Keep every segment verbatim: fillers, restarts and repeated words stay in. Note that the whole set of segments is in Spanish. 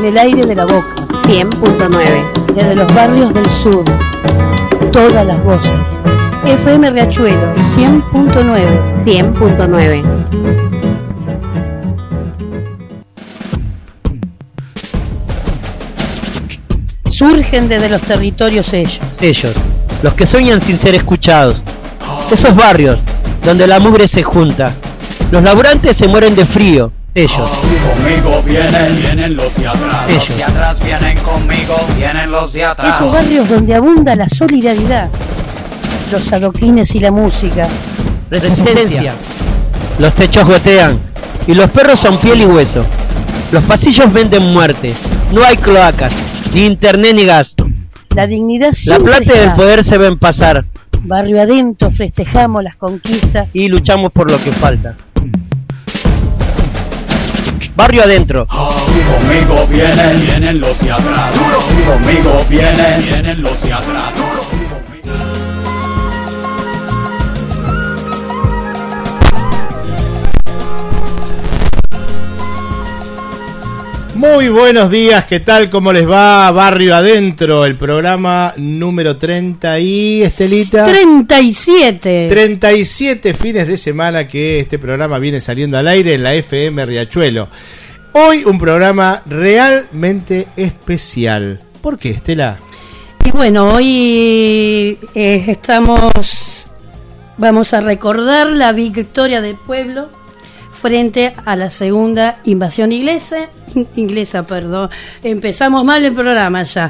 en el aire de la boca. cien punto nueve. Desde los barrios del sur, todas las voces. F M Riachuelo, cien punto nueve. cien punto nueve. Surgen desde los territorios ellos. Ellos, los que sueñan sin ser escuchados. Esos barrios donde la mugre se junta. Los laburantes se mueren de frío. Ellos. Conmigo vienen, vienen los de atrás. Ellos. Los de atrás vienen conmigo, vienen los de atrás. Esos barrios donde abunda la solidaridad. Los adoquines y la música. Resistencia. Los techos gotean y los perros son piel y hueso. Los pasillos venden muerte. No hay cloacas, ni internet ni gas. La dignidad La siempre plata y el está. poder se ven pasar. Barrio adentro festejamos las conquistas. Y luchamos por lo que falta. Barrio adentro. Conmigo vienen, vienen los de atrás. Conmigo vienen, vienen los de atrás. Muy buenos días, ¿qué tal? ¿Cómo les va? Barrio Adentro, el programa número treinta y... Estelita. treinta y siete. treinta y siete fines de semana que este programa viene saliendo al aire en la F M Riachuelo. Hoy un programa realmente especial. ¿Por qué, Estela? Y bueno, hoy eh, estamos, vamos a recordar la victoria del pueblo frente a la segunda invasión inglesa, inglesa, perdón. Empezamos mal el programa ya.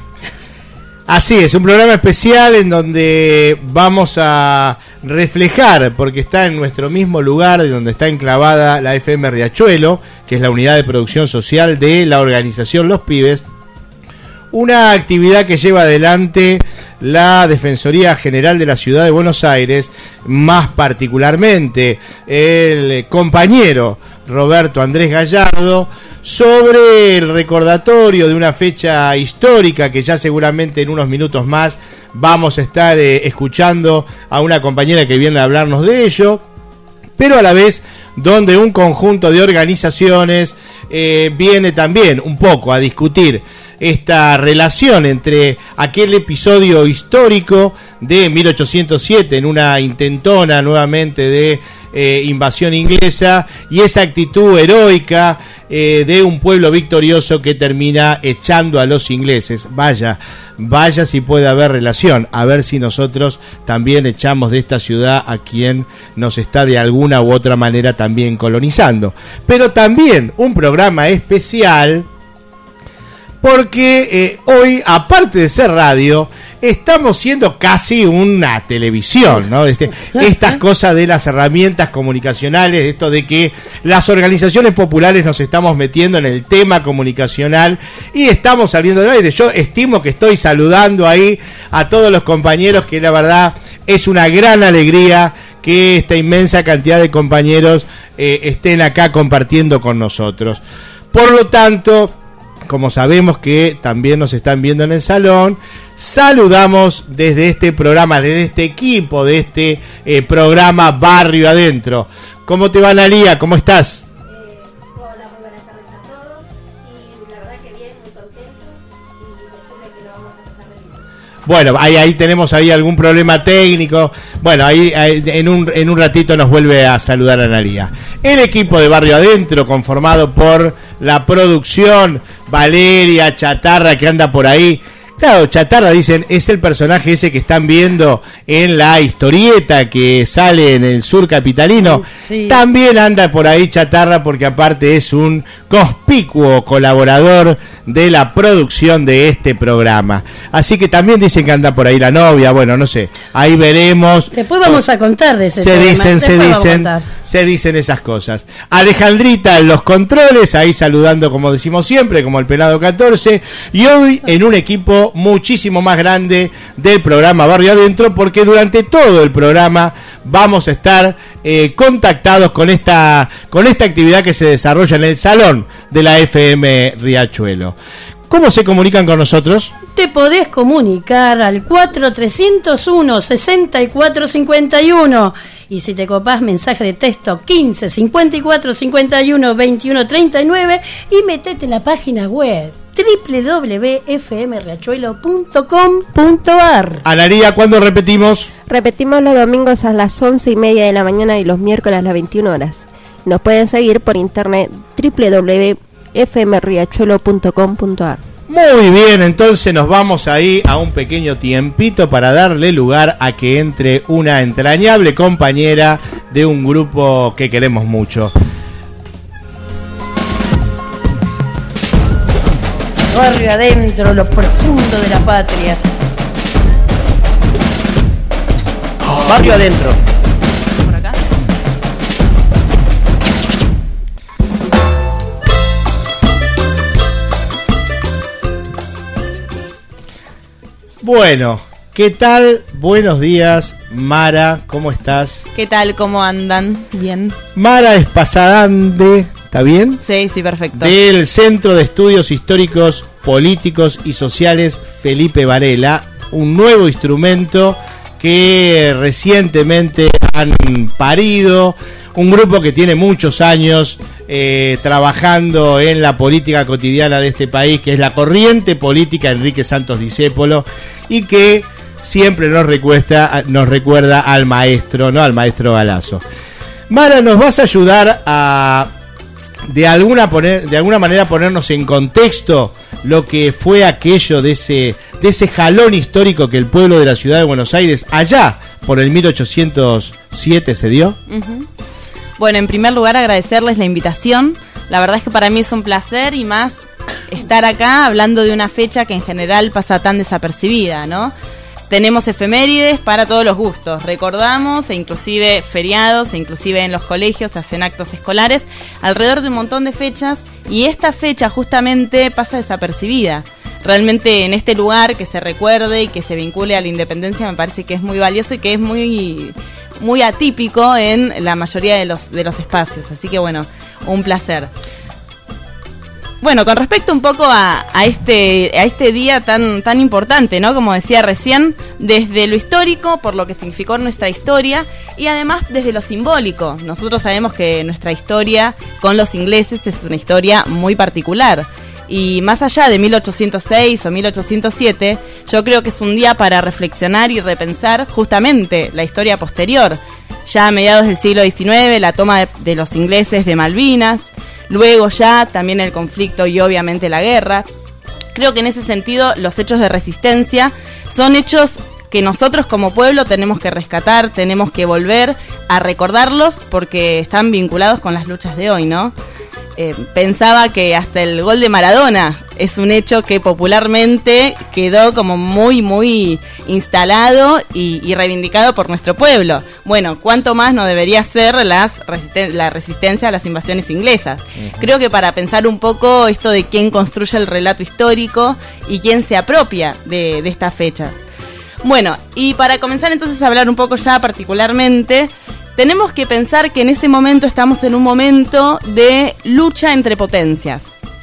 Así es, un programa especial en donde vamos a reflejar, porque está en nuestro mismo lugar, de donde está enclavada la F M Riachuelo, que es la unidad de producción social de la organización Los Pibes, una actividad que lleva adelante la Defensoría General de la Ciudad de Buenos Aires, más particularmente el compañero Roberto Andrés Gallardo, sobre el recordatorio de una fecha histórica que ya seguramente en unos minutos más vamos a estar eh, escuchando a una compañera que viene a hablarnos de ello, pero a la vez donde un conjunto de organizaciones eh, viene también un poco a discutir esta relación entre aquel episodio histórico de mil ochocientos siete en una intentona nuevamente de eh, invasión inglesa y esa actitud heroica eh, de un pueblo victorioso que termina echando a los ingleses. Vaya, vaya si puede haber relación, a ver si nosotros también echamos de esta ciudad a quien nos está de alguna u otra manera también colonizando. Pero también un programa especial porque eh, hoy, aparte de ser radio, estamos siendo casi una televisión, ¿no? Este, estas cosas de las herramientas comunicacionales, esto de que las organizaciones populares nos estamos metiendo en el tema comunicacional y estamos saliendo del aire. Yo estimo que estoy saludando ahí a todos los compañeros, que la verdad es una gran alegría que esta inmensa cantidad de compañeros eh, estén acá compartiendo con nosotros. Por lo tanto, como sabemos que también nos están viendo en el salón, saludamos desde este programa, desde este equipo, de este eh, programa Barrio Adentro. ¿Cómo te va, Analía? ¿Cómo estás? Eh, hola, muy buenas tardes a todos. Y la verdad que bien, muy contento. Y decirle que lo vamos a pasar de bien. Bueno, ahí, ahí tenemos ahí algún problema técnico. Bueno, ahí, ahí en, un, en un ratito nos vuelve a saludar Analía. El equipo de Barrio Adentro, conformado por la producción, Valeria, Chatarra, que anda por ahí. Claro, Chatarra, dicen, es el personaje ese que están viendo en la historieta que sale en el sur capitalino. Sí. También anda por ahí Chatarra, porque aparte es un conspicuo colaborador de la producción de este programa. Así que también dicen que anda por ahí la novia, bueno, no sé, ahí veremos. Después vamos a contar de ese Se tema. dicen, se Después dicen, vamos a contar. se dicen esas cosas. Alejandrita en los controles, ahí saludando como decimos siempre, como el Pelado catorce, y hoy en un equipo muchísimo más grande del programa Barrio Adentro, porque durante todo el programa vamos a estar eh, contactados con esta, con esta actividad que se desarrolla en el salón de la F M Riachuelo. ¿Cómo se comunican con nosotros? Te podés comunicar al cuatro tres cero uno, seis cuatro cinco uno Y si te copás, mensaje de texto quince cincuenta y cuatro cincuenta y uno veintiuno treinta y nueve y metete en la página web doble u doble u doble u punto f m riachuelo punto com punto a r. Analía, ¿cuándo repetimos? Repetimos los domingos a las once y media de la mañana y los miércoles a las veintiuna horas. Nos pueden seguir por internet doble u doble u doble u punto f m riachuelo punto com punto a r. Muy bien, entonces nos vamos ahí a un pequeño tiempito para darle lugar a que entre una entrañable compañera de un grupo que queremos mucho. Barrio adentro, lo profundo de la patria. Barrio adentro. Por acá. Bueno, ¿qué tal? Buenos días, Mara, ¿cómo estás? ¿Qué tal? ¿Cómo andan? Bien. Mara Espasadande, ¿está bien? Sí, sí, perfecto. Del Centro de Estudios Históricos, Políticos y Sociales Felipe Varela, un nuevo instrumento que recientemente han parido, un grupo que tiene muchos años eh, trabajando en la política cotidiana de este país, que es la Corriente Política Enrique Santos Discépolo, y que siempre nos recuesta, nos recuerda al maestro, ¿no? Al maestro Galazo. Mara, ¿nos vas a ayudar a de alguna poner, de alguna manera ponernos en contexto lo que fue aquello de ese de ese jalón histórico que el pueblo de la ciudad de Buenos Aires allá por el mil ochocientos siete se dio? Uh-huh. Bueno, en primer lugar agradecerles la invitación. La verdad es que para mí es un placer y más estar acá hablando de una fecha que en general pasa tan desapercibida, ¿no? Tenemos efemérides para todos los gustos, recordamos, e inclusive feriados, e inclusive en los colegios se hacen actos escolares, alrededor de un montón de fechas, y esta fecha justamente pasa desapercibida. Realmente en este lugar que se recuerde y que se vincule a la independencia me parece que es muy valioso y que es muy, muy atípico en la mayoría de los, de los espacios, así que bueno, un placer. Bueno, con respecto un poco a, a este a este día tan tan importante, ¿no? Como decía recién, desde lo histórico, por lo que significó nuestra historia, y además desde lo simbólico. Nosotros sabemos que nuestra historia con los ingleses es una historia muy particular. Y más allá de mil ochocientos seis o mil ochocientos siete, yo creo que es un día para reflexionar y repensar justamente la historia posterior. Ya a mediados del siglo diecinueve, la toma de, de los ingleses de Malvinas, luego ya también el conflicto y obviamente la guerra. Creo que en ese sentido los hechos de resistencia son hechos que nosotros como pueblo tenemos que rescatar, tenemos que volver a recordarlos porque están vinculados con las luchas de hoy, ¿no? Eh, pensaba que hasta el gol de Maradona es un hecho que popularmente quedó como muy, muy instalado y, y reivindicado por nuestro pueblo. Bueno, ¿cuánto más no debería ser las resisten- la resistencia a las invasiones inglesas? Uh-huh. Creo que para pensar un poco esto de quién construye el relato histórico y quién se apropia de, de estas fechas. Bueno, y para comenzar entonces a hablar un poco ya particularmente, tenemos que pensar que en ese momento estamos en un momento de lucha entre potencias.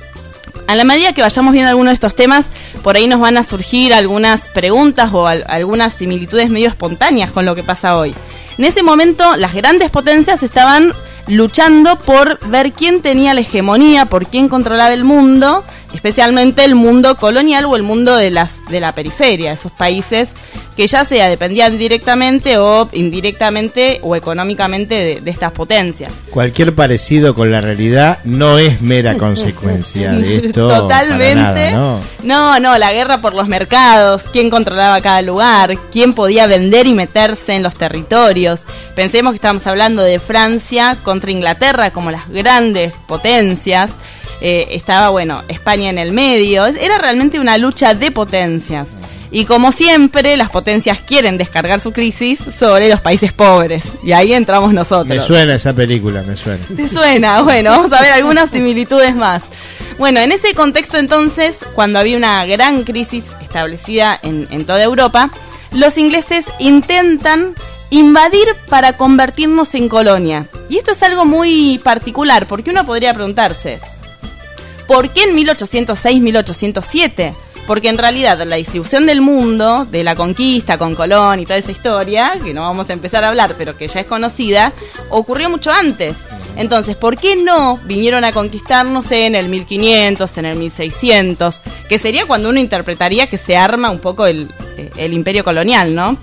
A la medida que vayamos viendo algunos de estos temas, por ahí nos van a surgir algunas preguntas o al- algunas similitudes medio espontáneas con lo que pasa hoy. En ese momento, las grandes potencias estaban luchando por ver quién tenía la hegemonía, por quién controlaba el mundo, especialmente el mundo colonial o el mundo de las de la periferia, esos países que ya sea dependían directamente o indirectamente o económicamente de, de estas potencias. Cualquier parecido con la realidad no es mera consecuencia de esto. Totalmente. Para nada, ¿no? No, no, la guerra por los mercados, quién controlaba cada lugar, quién podía vender y meterse en los territorios. Pensemos que estamos hablando de Francia contra Inglaterra como las grandes potencias. Eh, estaba, bueno, España en el medio. Era realmente una lucha de potencias. Y como siempre, las potencias quieren descargar su crisis sobre los países pobres. Y ahí entramos nosotros. Me suena esa película, me suena. ¿Te suena? Bueno, vamos a ver algunas similitudes más. Bueno, en ese contexto entonces, cuando había una gran crisis establecida en, en toda Europa, los ingleses intentan invadir para convertirnos en colonia. Y esto es algo muy particular, porque uno podría preguntarse, ¿por qué en mil ochocientos seis, mil ochocientos siete? porque en realidad la distribución del mundo, de la conquista con Colón y toda esa historia, que no vamos a empezar a hablar, pero que ya es conocida, ocurrió mucho antes. Entonces, ¿por qué no vinieron a conquistarnos en el mil quinientos, en el mil seiscientos? Que sería cuando uno interpretaría que se arma un poco el, el imperio colonial, ¿no?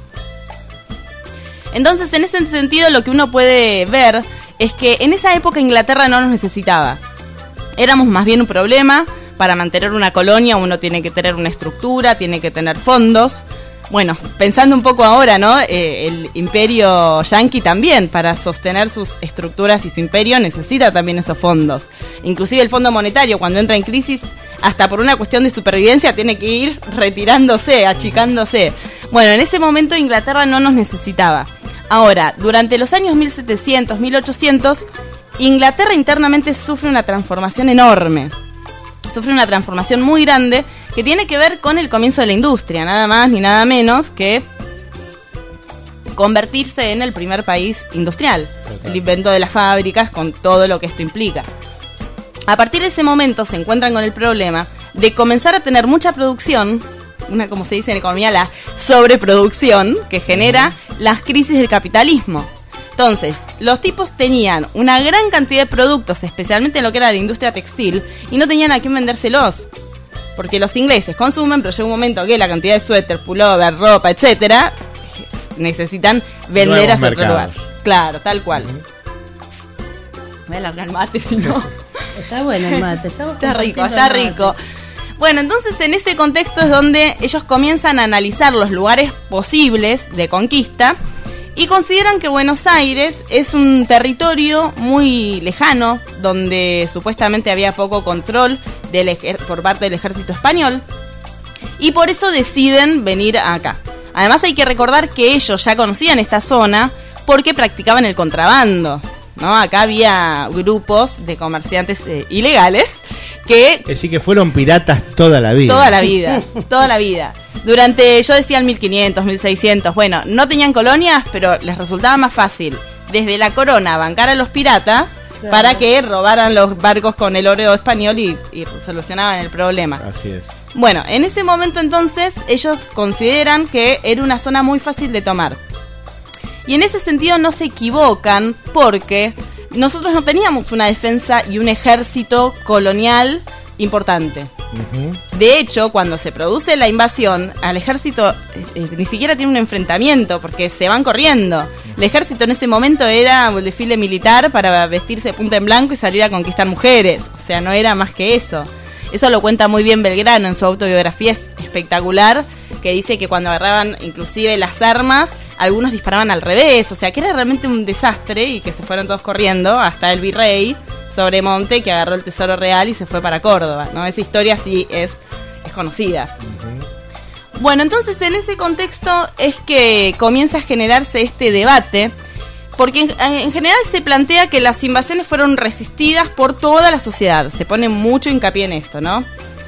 Entonces, en ese sentido, lo que uno puede ver es que en esa época Inglaterra no nos necesitaba. Éramos más bien un problema. Para mantener una colonia uno tiene que tener una estructura, tiene que tener fondos. Bueno, pensando un poco ahora, ¿no? Eh, el imperio yanqui también, para sostener sus estructuras y su imperio, necesita también esos fondos. Inclusive el Fondo Monetario, cuando entra en crisis, hasta por una cuestión de supervivencia, tiene que ir retirándose, achicándose. Bueno, en ese momento Inglaterra no nos necesitaba. Ahora, durante los años mil setecientos, mil ochocientos, Inglaterra internamente sufre una transformación enorme. Sufre una transformación muy grande que tiene que ver con el comienzo de la industria, nada más ni nada menos que convertirse en el primer país industrial. Total. El invento de las fábricas con todo lo que esto implica. A partir de ese momento se encuentran con el problema de comenzar a tener mucha producción, una, como se dice en economía, la sobreproducción que genera las crisis del capitalismo. Entonces, los tipos tenían una gran cantidad de productos, especialmente en lo que era la industria textil, y no tenían a quién vendérselos. Porque los ingleses consumen, pero llega un momento que la cantidad de suéter, pullover, ropa, etcétera, necesitan vender hacia otro lugar. Claro, tal cual. Uh-huh. Voy a largar el mate, si no. Está bueno el mate. Está rico, está rico. Bueno, entonces en ese contexto es donde ellos comienzan a analizar los lugares posibles de conquista y consideran que Buenos Aires es un territorio muy lejano, donde supuestamente había poco control del ejer- por parte del ejército español, y por eso deciden venir acá. Además hay que recordar que ellos ya conocían esta zona porque practicaban el contrabando, ¿no? Acá había grupos de comerciantes eh, ilegales que... Es decir, que fueron piratas toda la vida. Toda la vida, toda la vida. Durante, yo decía el mil quinientos, mil seiscientos, bueno, no tenían colonias, pero les resultaba más fácil desde la corona bancar a los piratas, claro, para que robaran los barcos con el oro español y, y solucionaban el problema. Así es. Bueno, en ese momento entonces ellos consideran que era una zona muy fácil de tomar. Y en ese sentido no se equivocan, porque nosotros no teníamos una defensa y un ejército colonial importante. Uh-huh. De hecho, cuando se produce la invasión, al ejército eh, ni siquiera tiene un enfrentamiento, porque se van corriendo. El ejército en ese momento era un desfile militar para vestirse de punta en blanco y salir a conquistar mujeres. O sea, no era más que eso. Eso lo cuenta muy bien Belgrano en su autobiografía, es espectacular, que dice que cuando agarraban inclusive las armas, algunos disparaban al revés, o sea que era realmente un desastre y que se fueron todos corriendo, hasta el virrey Sobremonte, que agarró el tesoro real y se fue para Córdoba, ¿no? Esa historia sí es, es conocida. Uh-huh. Bueno, entonces en ese contexto es que comienza a generarse este debate, porque en, en general se plantea que las invasiones fueron resistidas por toda la sociedad, se pone mucho hincapié en esto, ¿no?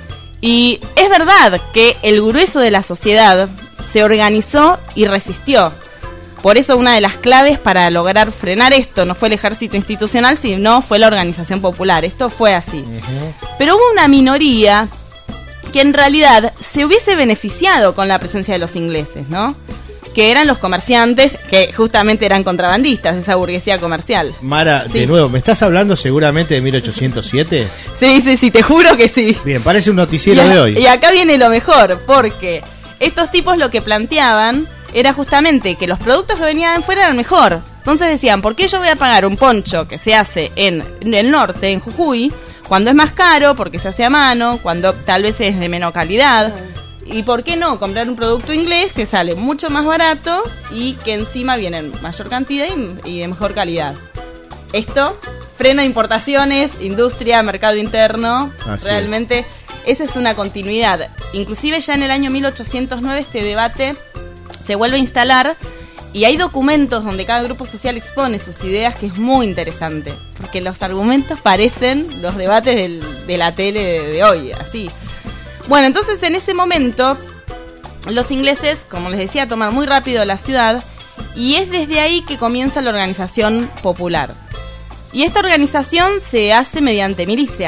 Y es verdad que el grueso de la sociedad se organizó y resistió. Por eso una de las claves para lograr frenar esto no fue el ejército institucional, sino fue la organización popular. Esto fue así. Uh-huh. Pero hubo una minoría que en realidad se hubiese beneficiado con la presencia de los ingleses, ¿no? Que eran los comerciantes, que justamente eran contrabandistas, esa burguesía comercial. Mara, sí. De nuevo, ¿me estás hablando seguramente de mil ochocientos siete? Sí, sí, sí, te juro que sí. Bien, parece un noticiero y a, de hoy. Y acá viene lo mejor, porque estos tipos lo que planteaban era justamente que los productos que venían de fuera eran mejor. Entonces decían, ¿por qué yo voy a pagar un poncho que se hace en, en el norte, en Jujuy, cuando es más caro, porque se hace a mano, cuando tal vez es de menor calidad? ¿Y por qué no comprar un producto inglés que sale mucho más barato y que encima viene en mayor cantidad y, y de mejor calidad? Esto, freno de importaciones, industria, mercado interno, así realmente es. Esa es una continuidad. Inclusive ya en el año mil ochocientos nueve este debate se vuelve a instalar y hay documentos donde cada grupo social expone sus ideas, que es muy interesante, porque los argumentos parecen los debates del, de la tele de, de hoy, así. Bueno, entonces en ese momento los ingleses, como les decía, toman muy rápido la ciudad y es desde ahí que comienza la organización popular. Y esta organización se hace mediante milicias.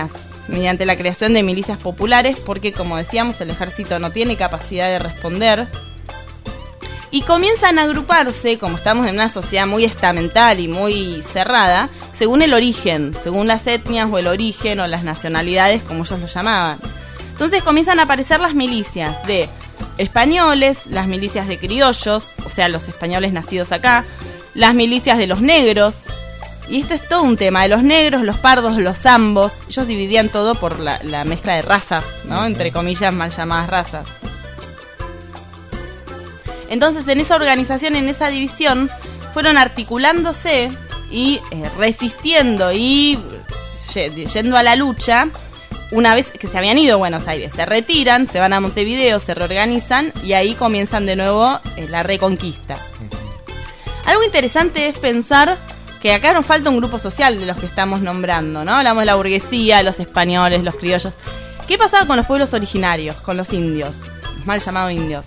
mediante la creación de milicias populares, porque como decíamos, el ejército no tiene capacidad de responder. Y comienzan a agruparse, como estamos en una sociedad muy estamental y muy cerrada, según el origen, según las etnias o el origen o las nacionalidades, como ellos lo llamaban. Entonces comienzan a aparecer las milicias de españoles, las milicias de criollos, o sea, los españoles nacidos acá, las milicias de los negros, y esto es todo un tema, de los negros, los pardos, los zambos. Ellos dividían todo por la, la mezcla de razas, ¿no? Entre comillas, mal llamadas razas. Entonces, en esa organización, en esa división, fueron articulándose y eh, resistiendo y yendo a la lucha. Una vez que se habían ido a Buenos Aires, se retiran, se van a Montevideo, se reorganizan y ahí comienzan de nuevo eh, la reconquista. Algo interesante es pensar que acá nos falta un grupo social de los que estamos nombrando, ¿no? Hablamos de la burguesía, los españoles, los criollos. ¿Qué pasaba con los pueblos originarios, con los indios, los mal llamados indios?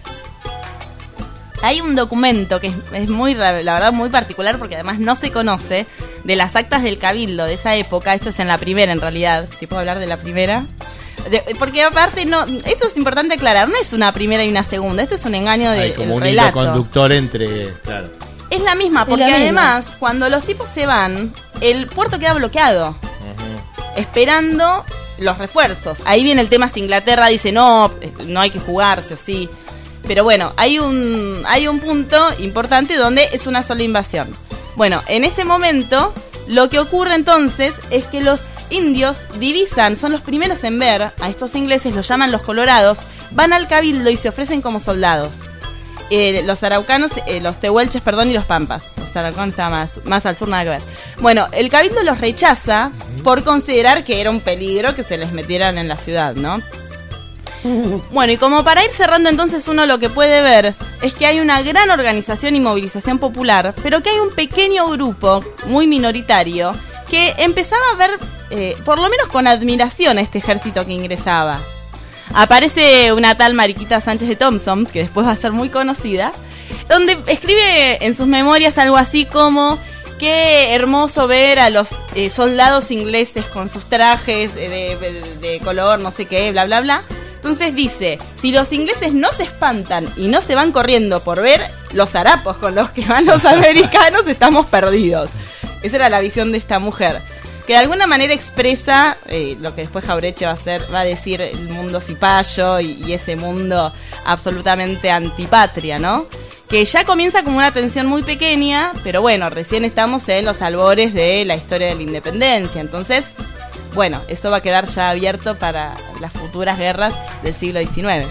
Hay un documento que es, es muy, la verdad, muy particular porque además no se conoce, de las actas del Cabildo de esa época. Esto es en la primera, en realidad, si puedo hablar de la primera. De, porque aparte, no, esto es importante aclarar, no es una primera y una segunda, esto es un engaño del relato. Hay como un hilo conductor entre, claro. Es la misma, porque la además, misma. Cuando los tipos se van, el puerto queda bloqueado, uh-huh. esperando los refuerzos. Ahí viene el tema, si Inglaterra dice, no, no hay que jugarse, o sí. Pero bueno, hay un, hay un punto importante donde es una sola invasión. Bueno, en ese momento, lo que ocurre entonces es que los indios divisan, son los primeros en ver a estos ingleses, los llaman los colorados, van al cabildo y se ofrecen como soldados. Eh, los araucanos, eh, los tehuelches, perdón, y los pampas. Los araucanos estaban más, más al sur, nada que ver. Bueno, el cabildo los rechaza por considerar que era un peligro que se les metieran en la ciudad, ¿no? Bueno, y como para ir cerrando entonces, uno lo que puede ver es que hay una gran organización y movilización popular, pero que hay un pequeño grupo, muy minoritario, que empezaba a ver, eh, por lo menos con admiración, a este ejército que ingresaba. Aparece una tal Mariquita Sánchez de Thompson, que después va a ser muy conocida, donde escribe en sus memorias algo así como: qué hermoso ver a los eh, soldados ingleses con sus trajes de, de, de color, no sé qué, bla, bla, bla. Entonces dice, si los ingleses no se espantan y no se van corriendo por ver los harapos con los que van los americanos, estamos perdidos. Esa era la visión de esta mujer, que de alguna manera expresa eh, lo que después Jauretche va a hacer, va a decir el mundo cipayo y, y ese mundo absolutamente antipatria, ¿no? Que ya comienza como una tensión muy pequeña, pero bueno, recién estamos en los albores de la historia de la independencia, entonces, bueno, eso va a quedar ya abierto para las futuras guerras del siglo diecinueve.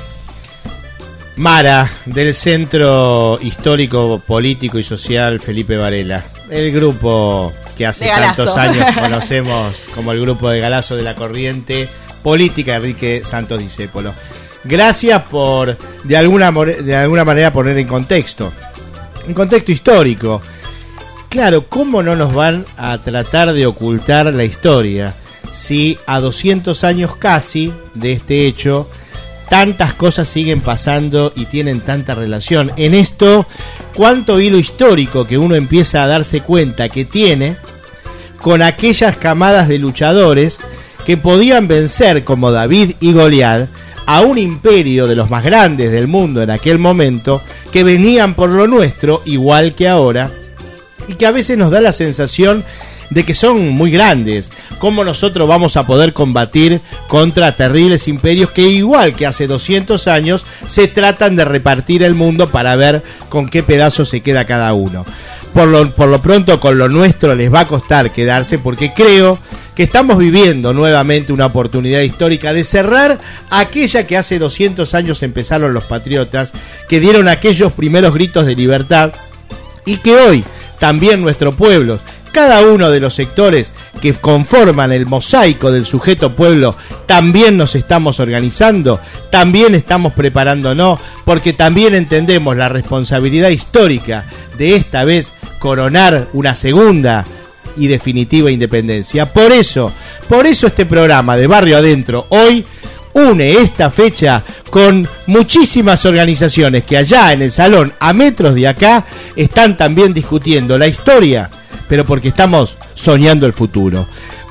Mara, del Centro Histórico, Político y Social Felipe Varela, el grupo que hace tantos años conocemos como el grupo de Galazo de la Corriente Política, Enrique Santos Discépolo. Gracias por, de alguna, de alguna manera, poner en contexto, en contexto histórico. Claro, ¿cómo no nos van a tratar de ocultar la historia si a doscientos años casi de este hecho tantas cosas siguen pasando y tienen tanta relación? En esto, cuánto hilo histórico que uno empieza a darse cuenta que tiene con aquellas camadas de luchadores que podían vencer, como David y Goliat, a un imperio de los más grandes del mundo en aquel momento, que venían por lo nuestro igual que ahora, y que a veces nos da la sensación de que son muy grandes. ¿Cómo nosotros vamos a poder combatir contra terribles imperios que, igual que hace doscientos años, se tratan de repartir el mundo para ver con qué pedazo se queda cada uno? Por lo, por lo pronto, con lo nuestro les va a costar quedarse, porque creo que estamos viviendo nuevamente una oportunidad histórica de cerrar aquella que hace doscientos años empezaron los patriotas, que dieron aquellos primeros gritos de libertad, y que hoy también nuestros pueblos, cada uno de los sectores que conforman el mosaico del sujeto pueblo, también nos estamos organizando, también estamos preparándonos, porque también entendemos la responsabilidad histórica de esta vez coronar una segunda y definitiva independencia. Por eso, por eso este programa de Barrio Adentro hoy une esta fecha con muchísimas organizaciones que allá en el salón, a metros de acá, están también discutiendo la historia, pero porque estamos soñando el futuro.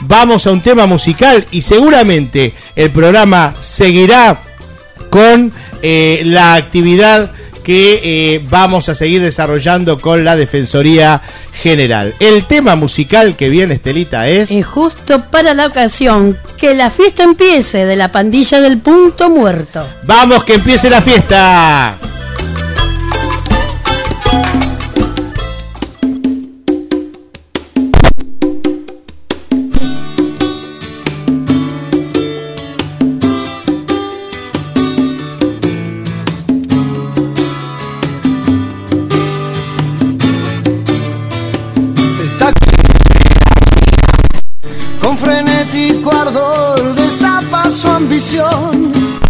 vamos a un tema musical y seguramente el programa seguirá con eh, la actividad que eh, vamos a seguir desarrollando con la Defensoría General. El tema musical que viene, Estelita, es... Y justo para la ocasión, que la fiesta empiece, de la pandilla del Punto Muerto. ¡Vamos, que empiece la fiesta! Con frenético ardor destapa su ambición,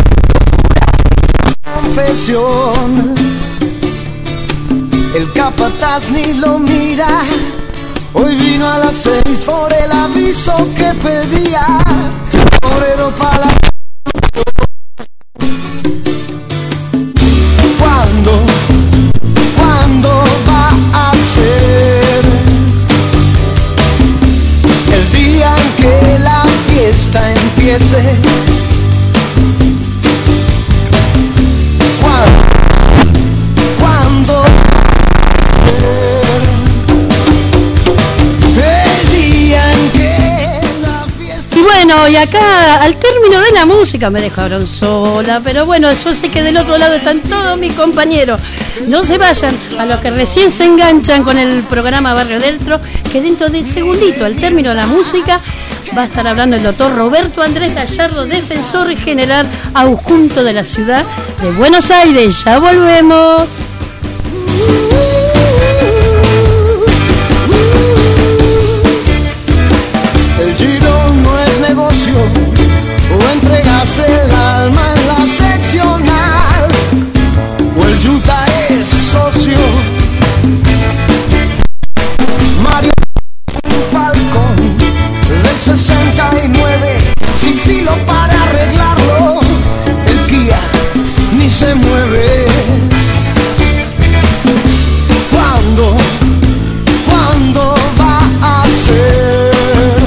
confesión. El capataz ni lo mira, hoy vino a las seis por el aviso que pedía. Obrero para la... ¿Cuándo? ¿Cuándo va a ser el día en que la fiesta empiece? ¿Cuándo? ¿Cuándo? El día en que la fiesta... Y bueno, y acá al término de la música me dejaron sola, pero bueno, yo sé que del otro lado están todos mis compañeros. No se vayan, a los que recién se enganchan con el programa Barrio Adentro, que dentro de segundito, al término de la música, va a estar hablando el doctor Roberto Andrés Gallardo, defensor general adjunto de la ciudad de Buenos Aires. Ya volvemos. El giro no es negocio, o entregas el alma en la seccional, o el yuta es socio. Mario Falcón del sesenta y nueve, sin filo para arreglarlo, el Kia ni se mueve. ¿Cuándo? ¿Cuándo va a ser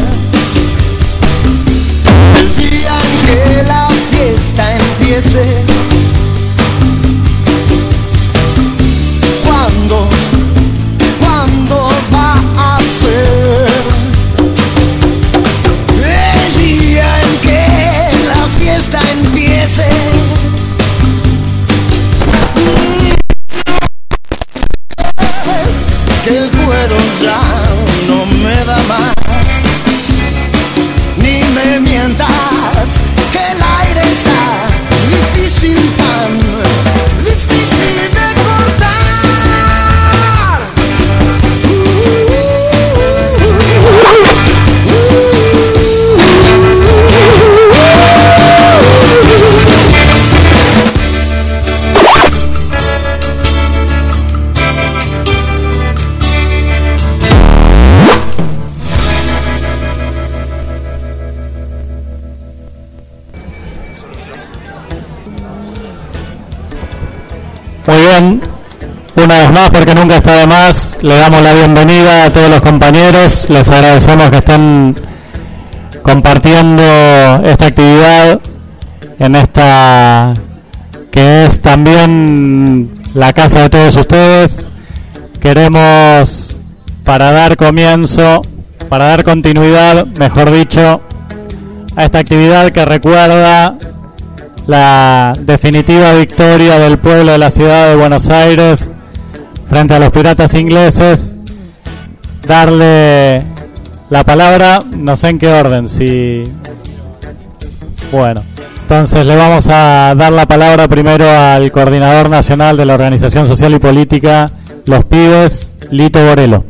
el día en que la fiesta empiece? ¿Cuándo? ¿Cuándo va a ser el día en que la fiesta empiece? Que el cuero ya no me da más, ni me mientas que el aire está difícil, tan difícil de cortar. Muy bien, una vez más, porque nunca está de más, le damos la bienvenida a todos los compañeros, les agradecemos que estén compartiendo esta actividad en esta que es también la casa de todos ustedes. Queremos, para dar comienzo, para dar continuidad, mejor dicho, a esta actividad que recuerda la definitiva victoria del pueblo de la ciudad de Buenos Aires frente a los piratas ingleses, darle la palabra, no sé en qué orden, si... Bueno, entonces le vamos a dar la palabra primero al coordinador nacional de la Organización Social y Política Los Pibes, Lito Borello.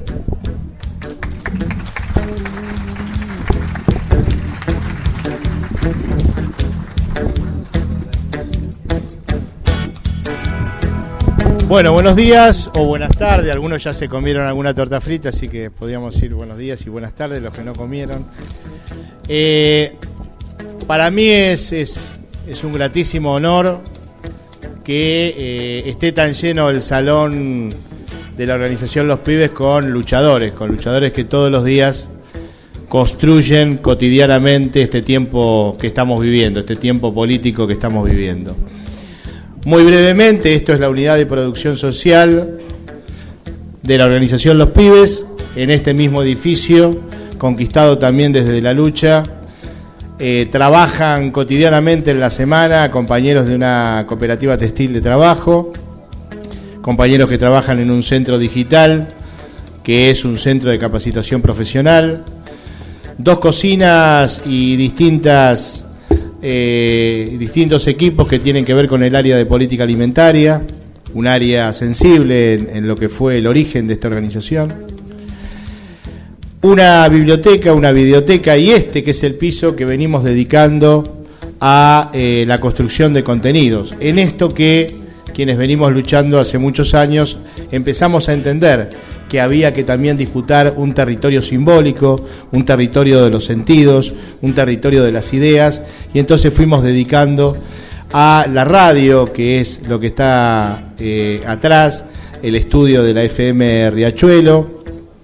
Bueno, buenos días o buenas tardes. Algunos ya se comieron alguna torta frita, así que podríamos decir buenos días y buenas tardes los que no comieron. Eh, para mí es, es, es un gratísimo honor que eh, esté tan lleno el salón de la organización Los Pibes con luchadores, con luchadores que todos los días construyen cotidianamente este tiempo que estamos viviendo, este tiempo político que estamos viviendo. Muy brevemente, esto es la unidad de producción social de la organización Los Pibes, en este mismo edificio, conquistado también desde la lucha. Eh, trabajan cotidianamente en la semana compañeros de una cooperativa textil de trabajo, compañeros que trabajan en un centro digital, que es un centro de capacitación profesional, dos cocinas y distintas eh, distintos equipos que tienen que ver con el área de política alimentaria, un área sensible en, en lo que fue el origen de esta organización, una biblioteca, una videoteca y este que es el piso que venimos dedicando a eh, la construcción de contenidos. En esto que quienes venimos luchando hace muchos años empezamos a entender que había que también disputar un territorio simbólico, un territorio de los sentidos, un territorio de las ideas, y entonces fuimos dedicando a la radio, que es lo que está eh, atrás, el estudio de la F M Riachuelo,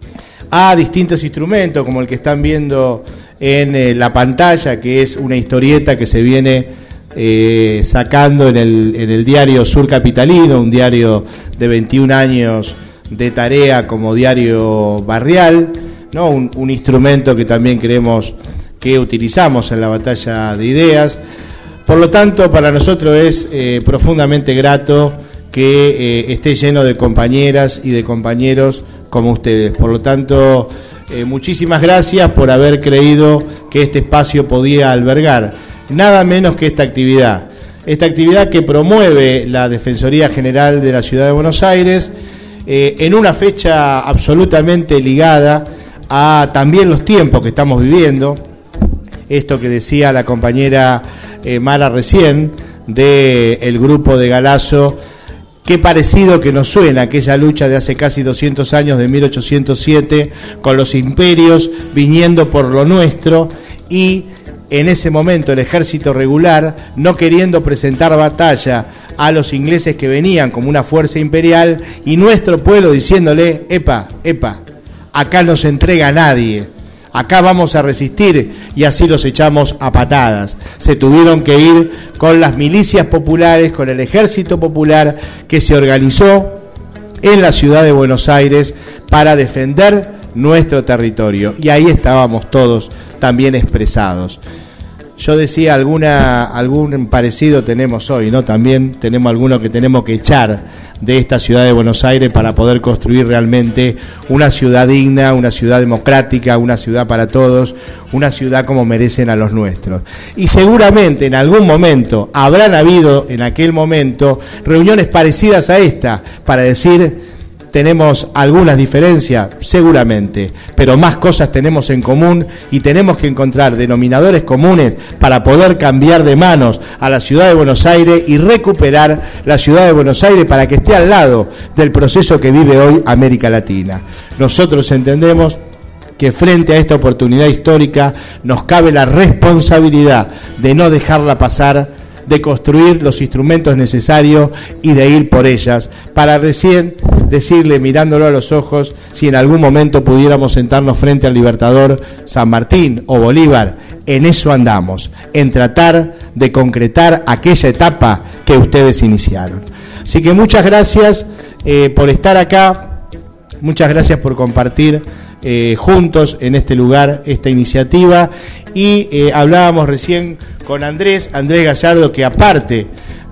a distintos instrumentos como el que están viendo en eh, la pantalla, que es una historieta que se viene eh, sacando en el, en el diario Sur Capitalino, un diario de veintiún años de tarea como diario barrial, ¿no? Un, un instrumento que también creemos que utilizamos en la batalla de ideas. Por lo tanto, para nosotros es eh, profundamente grato que eh, esté lleno de compañeras y de compañeros como ustedes. Por lo tanto, eh, muchísimas gracias por haber creído que este espacio podía albergar nada menos que esta actividad. Esta actividad que promueve la Defensoría General de la Ciudad de Buenos Aires, Eh, en una fecha absolutamente ligada a también los tiempos que estamos viviendo, esto que decía la compañera eh, Mara recién, del grupo de Galazo, qué parecido que nos suena aquella lucha de hace casi doscientos años, de mil ochocientos siete, con los imperios viniendo por lo nuestro, y en ese momento el ejército regular, no queriendo presentar batalla a los ingleses que venían como una fuerza imperial, y nuestro pueblo diciéndole, epa, epa, acá no se entrega a nadie, acá vamos a resistir, y así los echamos a patadas. Se tuvieron que ir con las milicias populares, con el ejército popular que se organizó en la ciudad de Buenos Aires para defender nuestro territorio, y ahí estábamos todos también expresados. Yo decía, alguna algún parecido tenemos hoy, ¿no? También tenemos alguno que tenemos que echar de esta ciudad de Buenos Aires para poder construir realmente una ciudad digna, una ciudad democrática, una ciudad para todos, una ciudad como merecen a los nuestros. Y seguramente en algún momento habrán habido en aquel momento reuniones parecidas a esta para decir, tenemos algunas diferencias, seguramente, pero más cosas tenemos en común, y tenemos que encontrar denominadores comunes para poder cambiar de manos a la ciudad de Buenos Aires y recuperar la ciudad de Buenos Aires para que esté al lado del proceso que vive hoy América Latina. Nosotros entendemos que frente a esta oportunidad histórica nos cabe la responsabilidad de no dejarla pasar, de construir los instrumentos necesarios y de ir por ellas, para recién decirle, mirándolo a los ojos, si en algún momento pudiéramos sentarnos frente al Libertador, San Martín o Bolívar. En eso andamos, en tratar de concretar aquella etapa que ustedes iniciaron. Así que muchas gracias eh, por estar acá, muchas gracias por compartir eh, juntos en este lugar esta iniciativa. Y eh, hablábamos recién con Andrés, Andrés Gallardo, que aparte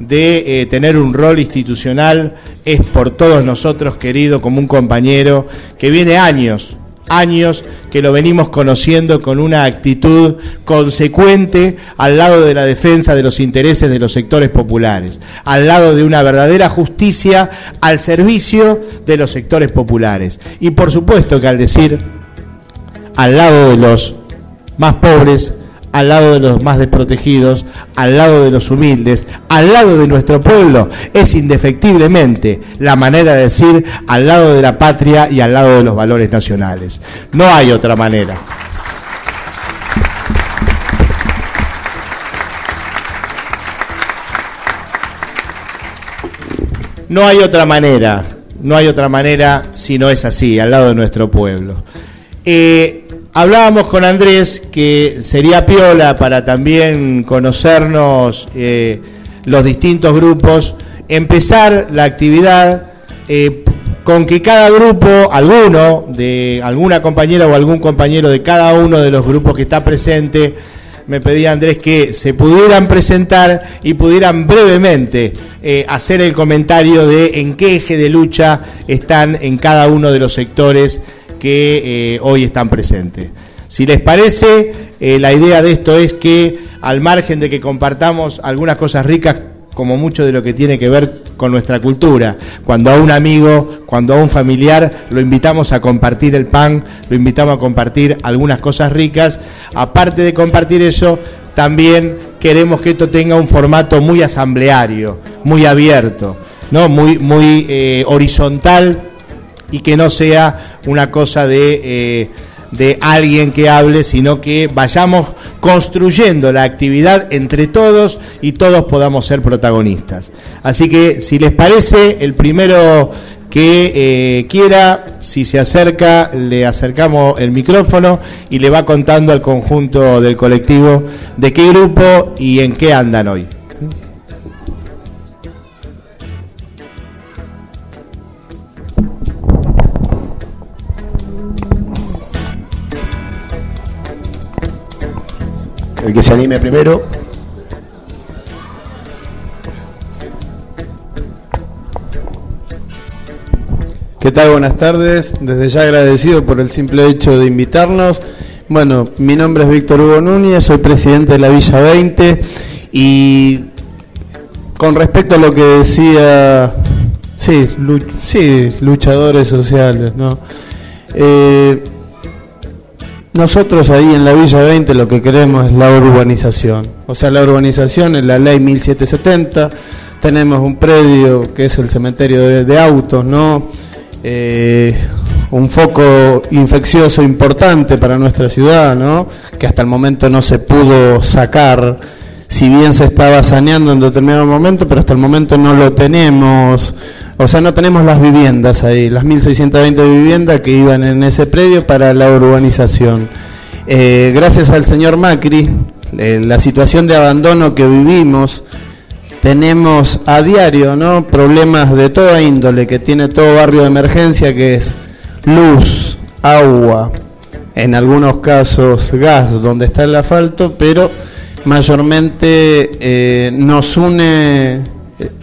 de eh, tener un rol institucional, es por todos nosotros querido como un compañero que viene años, años que lo venimos conociendo con una actitud consecuente al lado de la defensa de los intereses de los sectores populares, al lado de una verdadera justicia al servicio de los sectores populares. Y por supuesto que al decir al lado de los más pobres, al lado de los más desprotegidos, al lado de los humildes, al lado de nuestro pueblo, es indefectiblemente la manera de decir al lado de la patria y al lado de los valores nacionales. No hay otra manera. No hay otra manera, no hay otra manera si no es así, al lado de nuestro pueblo. Eh, hablábamos con Andrés que sería piola para también conocernos eh, los distintos grupos, empezar la actividad eh, con que cada grupo, alguno, de alguna compañera o algún compañero de cada uno de los grupos que está presente, me pedía Andrés que se pudieran presentar y pudieran brevemente eh, hacer el comentario de en qué eje de lucha están en cada uno de los sectores que eh, hoy están presentes. Si les parece, eh, la idea de esto es que, al margen de que compartamos algunas cosas ricas, como mucho de lo que tiene que ver con nuestra cultura, cuando a un amigo, cuando a un familiar lo invitamos a compartir el pan, lo invitamos a compartir algunas cosas ricas, aparte de compartir eso, también queremos que esto tenga un formato muy asambleario, muy abierto, ¿no? Muy, muy eh, horizontal, y que no sea una cosa de... Eh, de alguien que hable, sino que vayamos construyendo la actividad entre todos y todos podamos ser protagonistas. Así que, si les parece, el primero que eh, quiera, si se acerca, le acercamos el micrófono y le va contando al conjunto del colectivo de qué grupo y en qué andan hoy. El que se anime primero. ¿Qué tal? Buenas tardes. Desde ya agradecido por el simple hecho de invitarnos. Bueno, mi nombre es Víctor Hugo Núñez, soy presidente de la Villa veinte, y con respecto a lo que decía, sí, luch, sí luchadores sociales, ¿no? Eh, Nosotros ahí en la Villa veinte lo que queremos es la urbanización. O sea, la urbanización es la ley mil setecientos setenta. Tenemos un predio que es el cementerio de, de autos, ¿no? Eh, un foco infeccioso importante para nuestra ciudad, ¿no? Que hasta el momento no se pudo sacar, si bien se estaba saneando en determinado momento, pero hasta el momento no lo tenemos. O sea, no tenemos las viviendas ahí, las mil seiscientas veinte viviendas que iban en ese predio para la urbanización. Eh, gracias al señor Macri, eh, la situación de abandono que vivimos, tenemos a diario, ¿no?, problemas de toda índole que tiene todo barrio de emergencia, que es luz, agua, en algunos casos gas, donde está el asfalto, pero mayormente eh, nos une...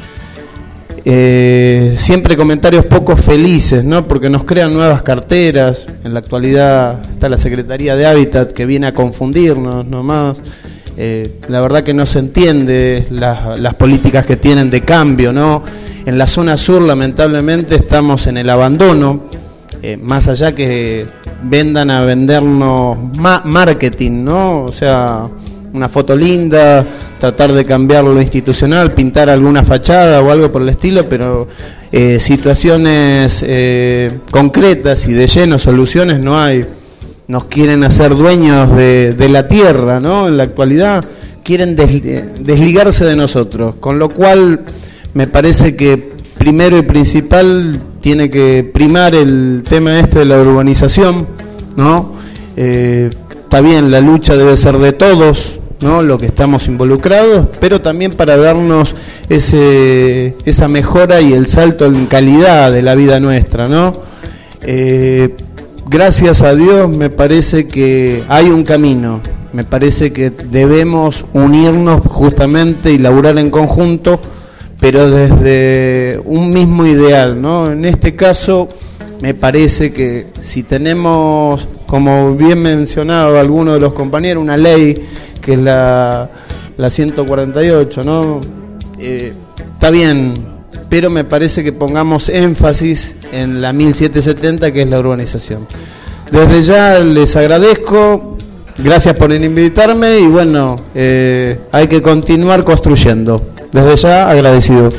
Eh, siempre comentarios poco felices, ¿no? Porque nos crean nuevas carteras. En la actualidad está la Secretaría de Hábitat, que viene a confundirnos nomás. Eh, la verdad que no se entiende las, las políticas que tienen de cambio, ¿no? En la zona sur, lamentablemente, estamos en el abandono. Eh, más allá que vendan a vendernos ma- marketing, ¿no? O sea, una foto linda, tratar de cambiar lo institucional, pintar alguna fachada o algo por el estilo, pero eh, situaciones eh, concretas y de lleno, soluciones no hay. Nos quieren hacer dueños de, de la tierra, ¿no? En la actualidad quieren des, desligarse de nosotros, con lo cual me parece que primero y principal tiene que primar el tema este de la urbanización, ¿no? Eh, está bien, la lucha debe ser de todos, ¿no?, lo que estamos involucrados, pero también para darnos ese esa mejora y el salto en calidad de la vida nuestra, ¿no? Eh, gracias a Dios me parece que hay un camino, me parece que debemos unirnos justamente y laburar en conjunto, pero desde un mismo ideal, ¿no? En este caso me parece que si tenemos, como bien mencionaba alguno de los compañeros, una ley que es la, la ciento cuarenta y ocho, ¿no? Eh, está bien, pero me parece que pongamos énfasis en la mil setecientos setenta, que es la urbanización. Desde ya les agradezco, gracias por invitarme y bueno, eh, hay que continuar construyendo. Desde ya agradecido.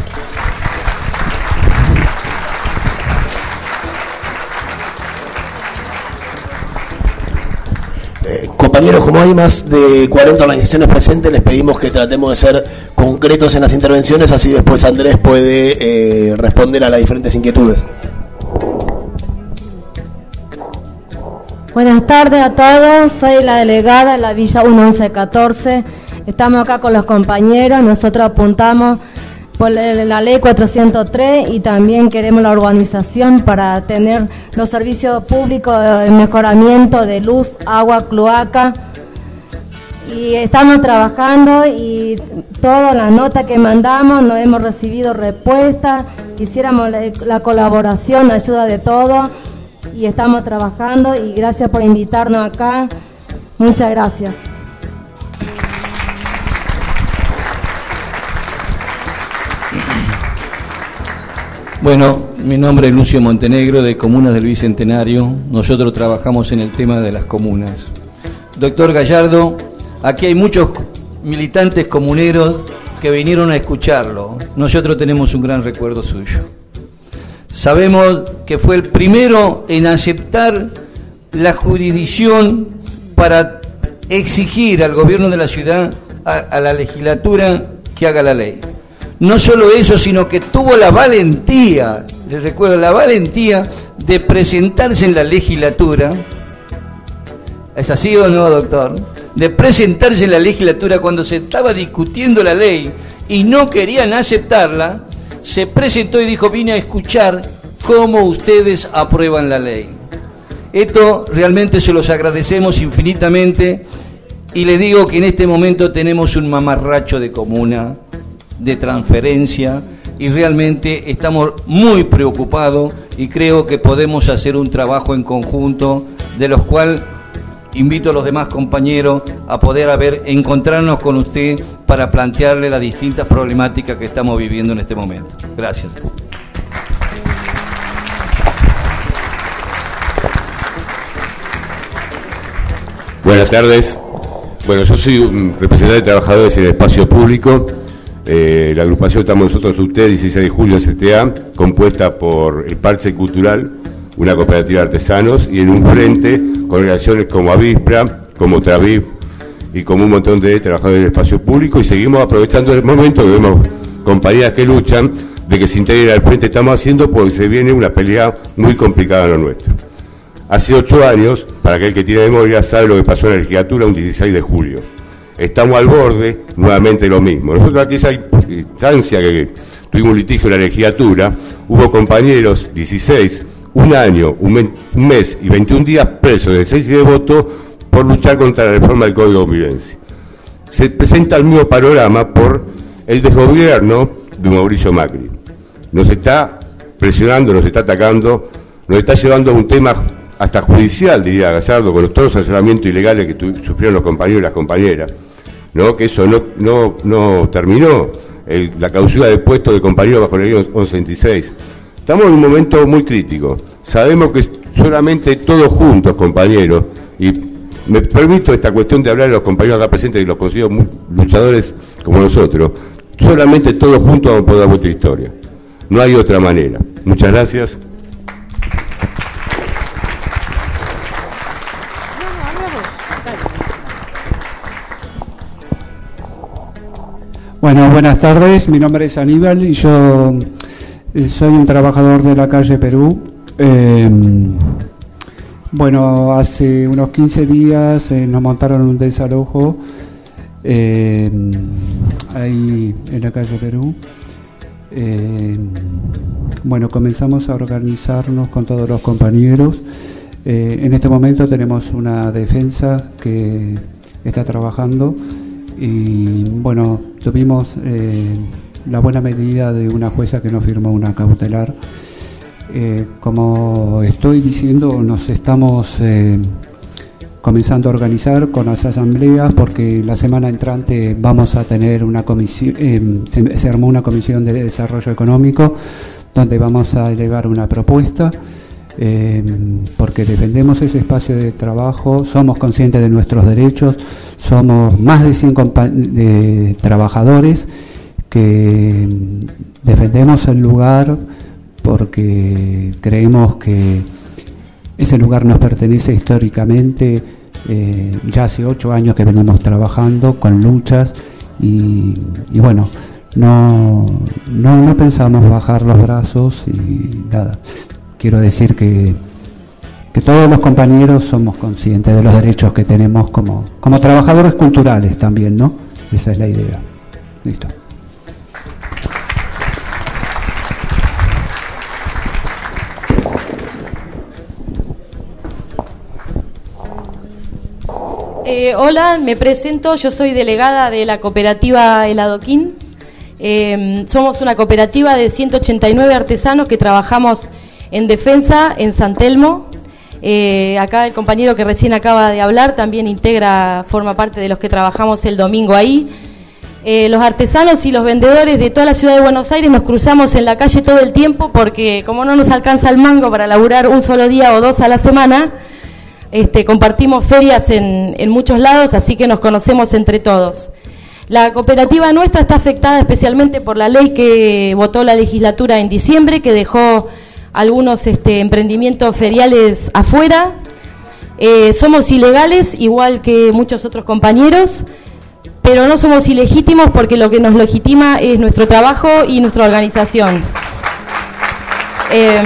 Compañeros, como hay más de cuarenta organizaciones presentes, les pedimos que tratemos de ser concretos en las intervenciones, así después Andrés puede eh, responder a las diferentes inquietudes. Buenas tardes a todos, soy la delegada de la Villa uno once catorce. Estamos acá con los compañeros, nosotros apuntamos por la ley cuatrocientos tres y también queremos la urbanización para tener los servicios públicos, el mejoramiento de luz, agua, cloaca. Y estamos trabajando y todas las notas que mandamos no hemos recibido respuesta. Quisiéramos la, la colaboración, la ayuda de todos y estamos trabajando y gracias por invitarnos acá. Muchas gracias. Bueno, mi nombre es Lucio Montenegro, de Comunas del Bicentenario. Nosotros trabajamos en el tema de las comunas. Doctor Gallardo, aquí hay muchos militantes comuneros que vinieron a escucharlo. Nosotros tenemos un gran recuerdo suyo. Sabemos que fue el primero en aceptar la jurisdicción para exigir al gobierno de la ciudad, a, a la legislatura, que haga la ley. No solo eso, sino que tuvo la valentía, les recuerdo, la valentía de presentarse en la legislatura. ¿Es así o no, doctor? De presentarse en la legislatura cuando se estaba discutiendo la ley y no querían aceptarla, se presentó y dijo: vine a escuchar cómo ustedes aprueban la ley. Esto realmente se los agradecemos infinitamente y les digo que en este momento tenemos un mamarracho de comuna, de transferencia, y realmente estamos muy preocupados y creo que podemos hacer un trabajo en conjunto, de los cuales invito a los demás compañeros a poder a ver, encontrarnos con usted para plantearle las distintas problemáticas que estamos viviendo en este momento. Gracias. Buenas tardes. Bueno, yo soy un representante de trabajadores en el espacio público. Eh, la agrupación estamos nosotros, usted, dieciséis de julio, C T A, compuesta por el Parche Cultural, una cooperativa de artesanos, y en un frente con organizaciones como Avispra, como Traviv y como un montón de trabajadores del espacio público, y seguimos aprovechando el momento que vemos compañeras que luchan de que se integren al frente. Estamos haciendo porque se viene una pelea muy complicada en lo nuestro. Hace ocho años, para aquel que tiene memoria, sabe lo que pasó en la legislatura un dieciséis de julio. Estamos al borde, nuevamente lo mismo. Nosotros aquí esa instancia que tuvimos un litigio en la legislatura, hubo compañeros, dieciséis, un año, un, mes, un mes y veintiún días presos de seis y de voto por luchar contra la reforma del Código de Convivencia. Se presenta el mismo panorama por el desgobierno de Mauricio Macri. Nos está presionando, nos está atacando, nos está llevando a un tema hasta judicial, diría Gallardo, con todos los sancionamientos ilegales que tu, sufrieron los compañeros y las compañeras, ¿no? Que eso no, no, no terminó, el, la clausura de puestos de compañeros bajo la ley once veintiséis. Estamos en un momento muy crítico. Sabemos que solamente todos juntos, compañeros, y me permito esta cuestión de hablar de los compañeros acá presentes y los considero luchadores como nosotros, solamente todos juntos vamos a poder dar vuestra historia. No hay otra manera. Muchas gracias. Bueno, buenas tardes, mi nombre es Aníbal y yo eh, soy un trabajador de la calle Perú. Eh, bueno, hace unos quince días eh, nos montaron un desalojo eh, ahí en la calle Perú. Eh, bueno, comenzamos a organizarnos con todos los compañeros. Eh, en este momento tenemos una defensa que está trabajando. Y bueno, tuvimos eh, la buena medida de una jueza que nos firmó una cautelar. Eh, como estoy diciendo, nos estamos eh, comenzando a organizar con las asambleas porque la semana entrante vamos a tener una comisión, eh, se, se armó una comisión de desarrollo económico donde vamos a elevar una propuesta. Eh, porque defendemos ese espacio de trabajo, somos conscientes de nuestros derechos, somos más de cien de trabajadores que defendemos el lugar porque creemos que ese lugar nos pertenece históricamente. Eh, ya hace ocho años que venimos trabajando con luchas y, y bueno, no, no, no pensamos bajar los brazos y nada. Quiero decir que que todos los compañeros somos conscientes de los derechos que tenemos como, como trabajadores culturales también, ¿no? Esa es la idea. Listo. Eh, hola, me presento, yo soy delegada de la cooperativa El Adoquín. Eh, somos una cooperativa de ciento ochenta y nueve artesanos que trabajamos en defensa en San Telmo. Eh, acá el compañero que recién acaba de hablar también integra, forma parte de los que trabajamos el domingo ahí. Eh, los artesanos y los vendedores de toda la ciudad de Buenos Aires nos cruzamos en la calle todo el tiempo porque como no nos alcanza el mango para laburar un solo día o dos a la semana, Este, compartimos ferias en, en muchos lados, así que nos conocemos entre todos. La cooperativa nuestra está afectada especialmente por la ley que votó la legislatura en diciembre, que dejó algunos este, emprendimientos feriales afuera. Eh, somos ilegales, igual que muchos otros compañeros, pero no somos ilegítimos porque lo que nos legitima es nuestro trabajo y nuestra organización. Eh,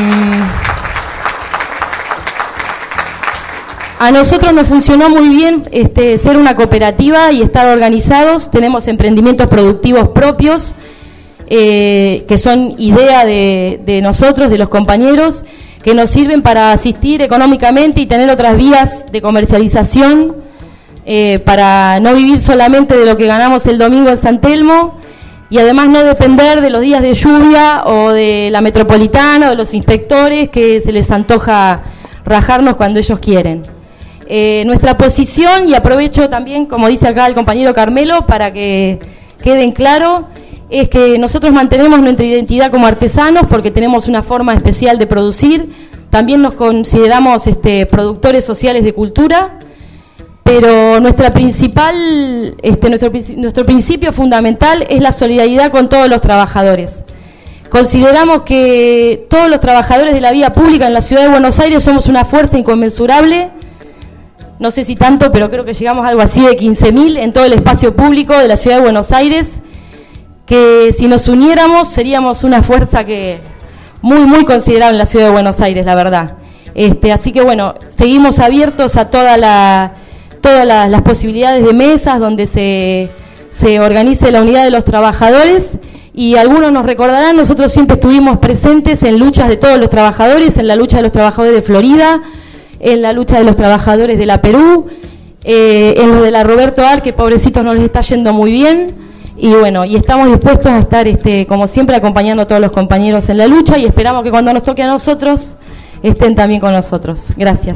A nosotros nos funcionó muy bien este, ser una cooperativa y estar organizados. Tenemos emprendimientos productivos propios, eh, que son idea de, de nosotros, de los compañeros, que nos sirven para asistir económicamente y tener otras vías de comercialización, eh, para no vivir solamente de lo que ganamos el domingo en San Telmo y además no depender de los días de lluvia o de la metropolitana o de los inspectores que se les antoja rajarnos cuando ellos quieren. Eh, nuestra posición, y aprovecho también, como dice acá el compañero Carmelo, para que queden claro, es que nosotros mantenemos nuestra identidad como artesanos porque tenemos una forma especial de producir. También nos consideramos este, productores sociales de cultura, pero nuestra principal, este, nuestro, nuestro principio fundamental es la solidaridad con todos los trabajadores. Consideramos que todos los trabajadores de la vía pública en la ciudad de Buenos Aires somos una fuerza inconmensurable. No sé si tanto, pero creo que llegamos a algo así de quince mil en todo el espacio público de la ciudad de Buenos Aires, que si nos uniéramos seríamos una fuerza que muy, muy considerable en la ciudad de Buenos Aires, la verdad. Este, así que bueno, seguimos abiertos a toda la, todas la, las posibilidades de mesas donde se, se organice la unidad de los trabajadores, y algunos nos recordarán, nosotros siempre estuvimos presentes en luchas de todos los trabajadores, en la lucha de los trabajadores de Florida, en la lucha de los trabajadores de la Perú, eh, en lo de la Roberto Ar, que pobrecitos no les está yendo muy bien, y bueno, y estamos dispuestos a estar, este, como siempre, acompañando a todos los compañeros en la lucha, y esperamos que cuando nos toque a nosotros, estén también con nosotros. Gracias.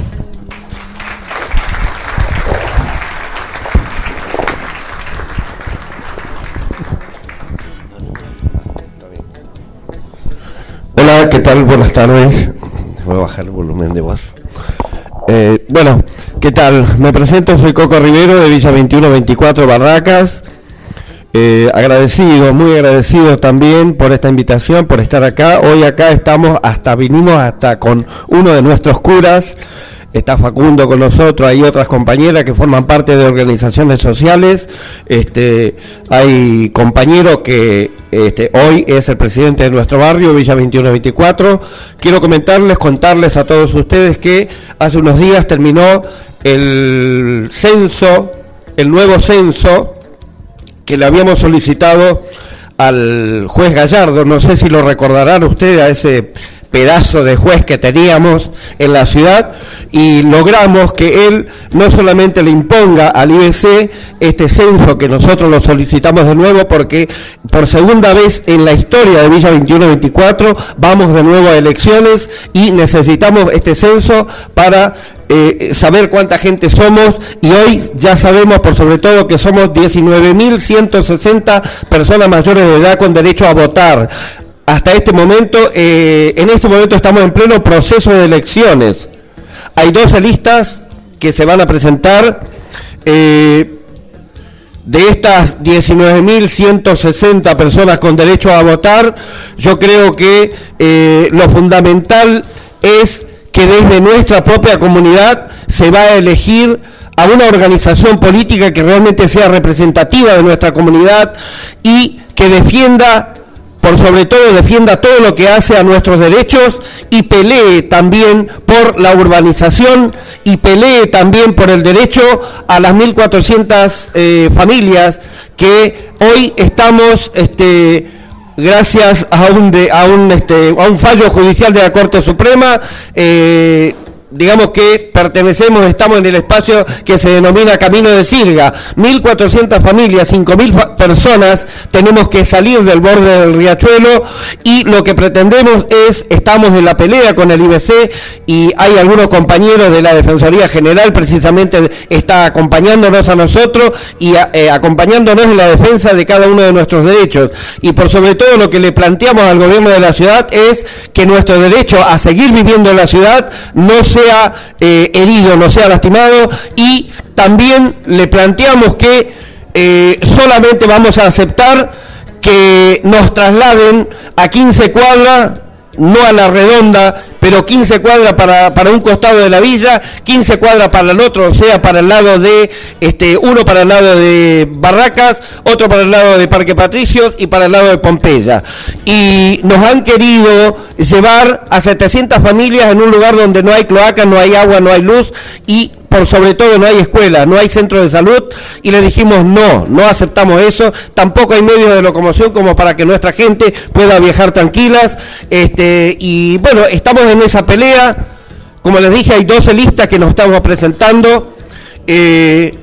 Hola, ¿qué tal? Buenas tardes. Voy a bajar el volumen de voz. Eh, bueno, ¿qué tal? Me presento, soy Coco Rivero de Villa veintiuno veinticuatro Barracas. Eh, agradecido, muy agradecido también por esta invitación, por estar acá. Hoy acá estamos, hasta vinimos hasta con uno de nuestros curas. Está Facundo con nosotros, hay otras compañeras que forman parte de organizaciones sociales. Este, hay compañero que este, hoy es el presidente de nuestro barrio, Villa veintiuno veinticuatro. Quiero comentarles, contarles a todos ustedes que hace unos días terminó el censo, el nuevo censo que le habíamos solicitado al juez Gallardo. No sé si lo recordarán ustedes, a ese pedazo de juez que teníamos en la ciudad, y logramos que él no solamente le imponga al I B C este censo, que nosotros lo solicitamos de nuevo porque por segunda vez en la historia de Villa veintiuno veinticuatro vamos de nuevo a elecciones y necesitamos este censo para eh, saber cuánta gente somos, y hoy ya sabemos por sobre todo que somos diecinueve mil ciento sesenta personas mayores de edad con derecho a votar. Hasta este momento, eh, en este momento estamos en pleno proceso de elecciones. Hay doce listas que se van a presentar. Eh, de estas diecinueve mil ciento sesenta personas con derecho a votar, yo creo que eh, lo fundamental es que desde nuestra propia comunidad se va a elegir a una organización política que realmente sea representativa de nuestra comunidad y que defienda por sobre todo defienda todo lo que hace a nuestros derechos y pelee también por la urbanización y pelee también por el derecho a las mil cuatrocientas eh, familias que hoy estamos este, gracias a un de, a un este a un fallo judicial de la Corte Suprema, eh, digamos que pertenecemos, estamos en el espacio que se denomina Camino de Sirga, mil cuatrocientas familias, cinco mil fa- personas, tenemos que salir del borde del riachuelo y lo que pretendemos es, estamos en la pelea con el I B C y hay algunos compañeros de la Defensoría General, precisamente está acompañándonos a nosotros y eh, acompañándonos en la defensa de cada uno de nuestros derechos. Y por sobre todo lo que le planteamos al gobierno de la ciudad es que nuestro derecho a seguir viviendo en la ciudad no se sea eh, herido, no sea lastimado, y también le planteamos que eh, solamente vamos a aceptar que nos trasladen a quince cuadras, no a la redonda, pero quince cuadras para, para un costado de la villa, quince cuadras para el otro, o sea, para el lado de, este, uno para el lado de Barracas, otro para el lado de Parque Patricios y para el lado de Pompeya. Y nos han querido llevar a setecientas familias en un lugar donde no hay cloaca, no hay agua, no hay luz y por sobre todo no hay escuela, no hay centro de salud, y le dijimos no, no aceptamos eso, tampoco hay medios de locomoción como para que nuestra gente pueda viajar tranquilas, este, y bueno, estamos en esa pelea, como les dije, hay doce listas que nos estamos presentando, eh,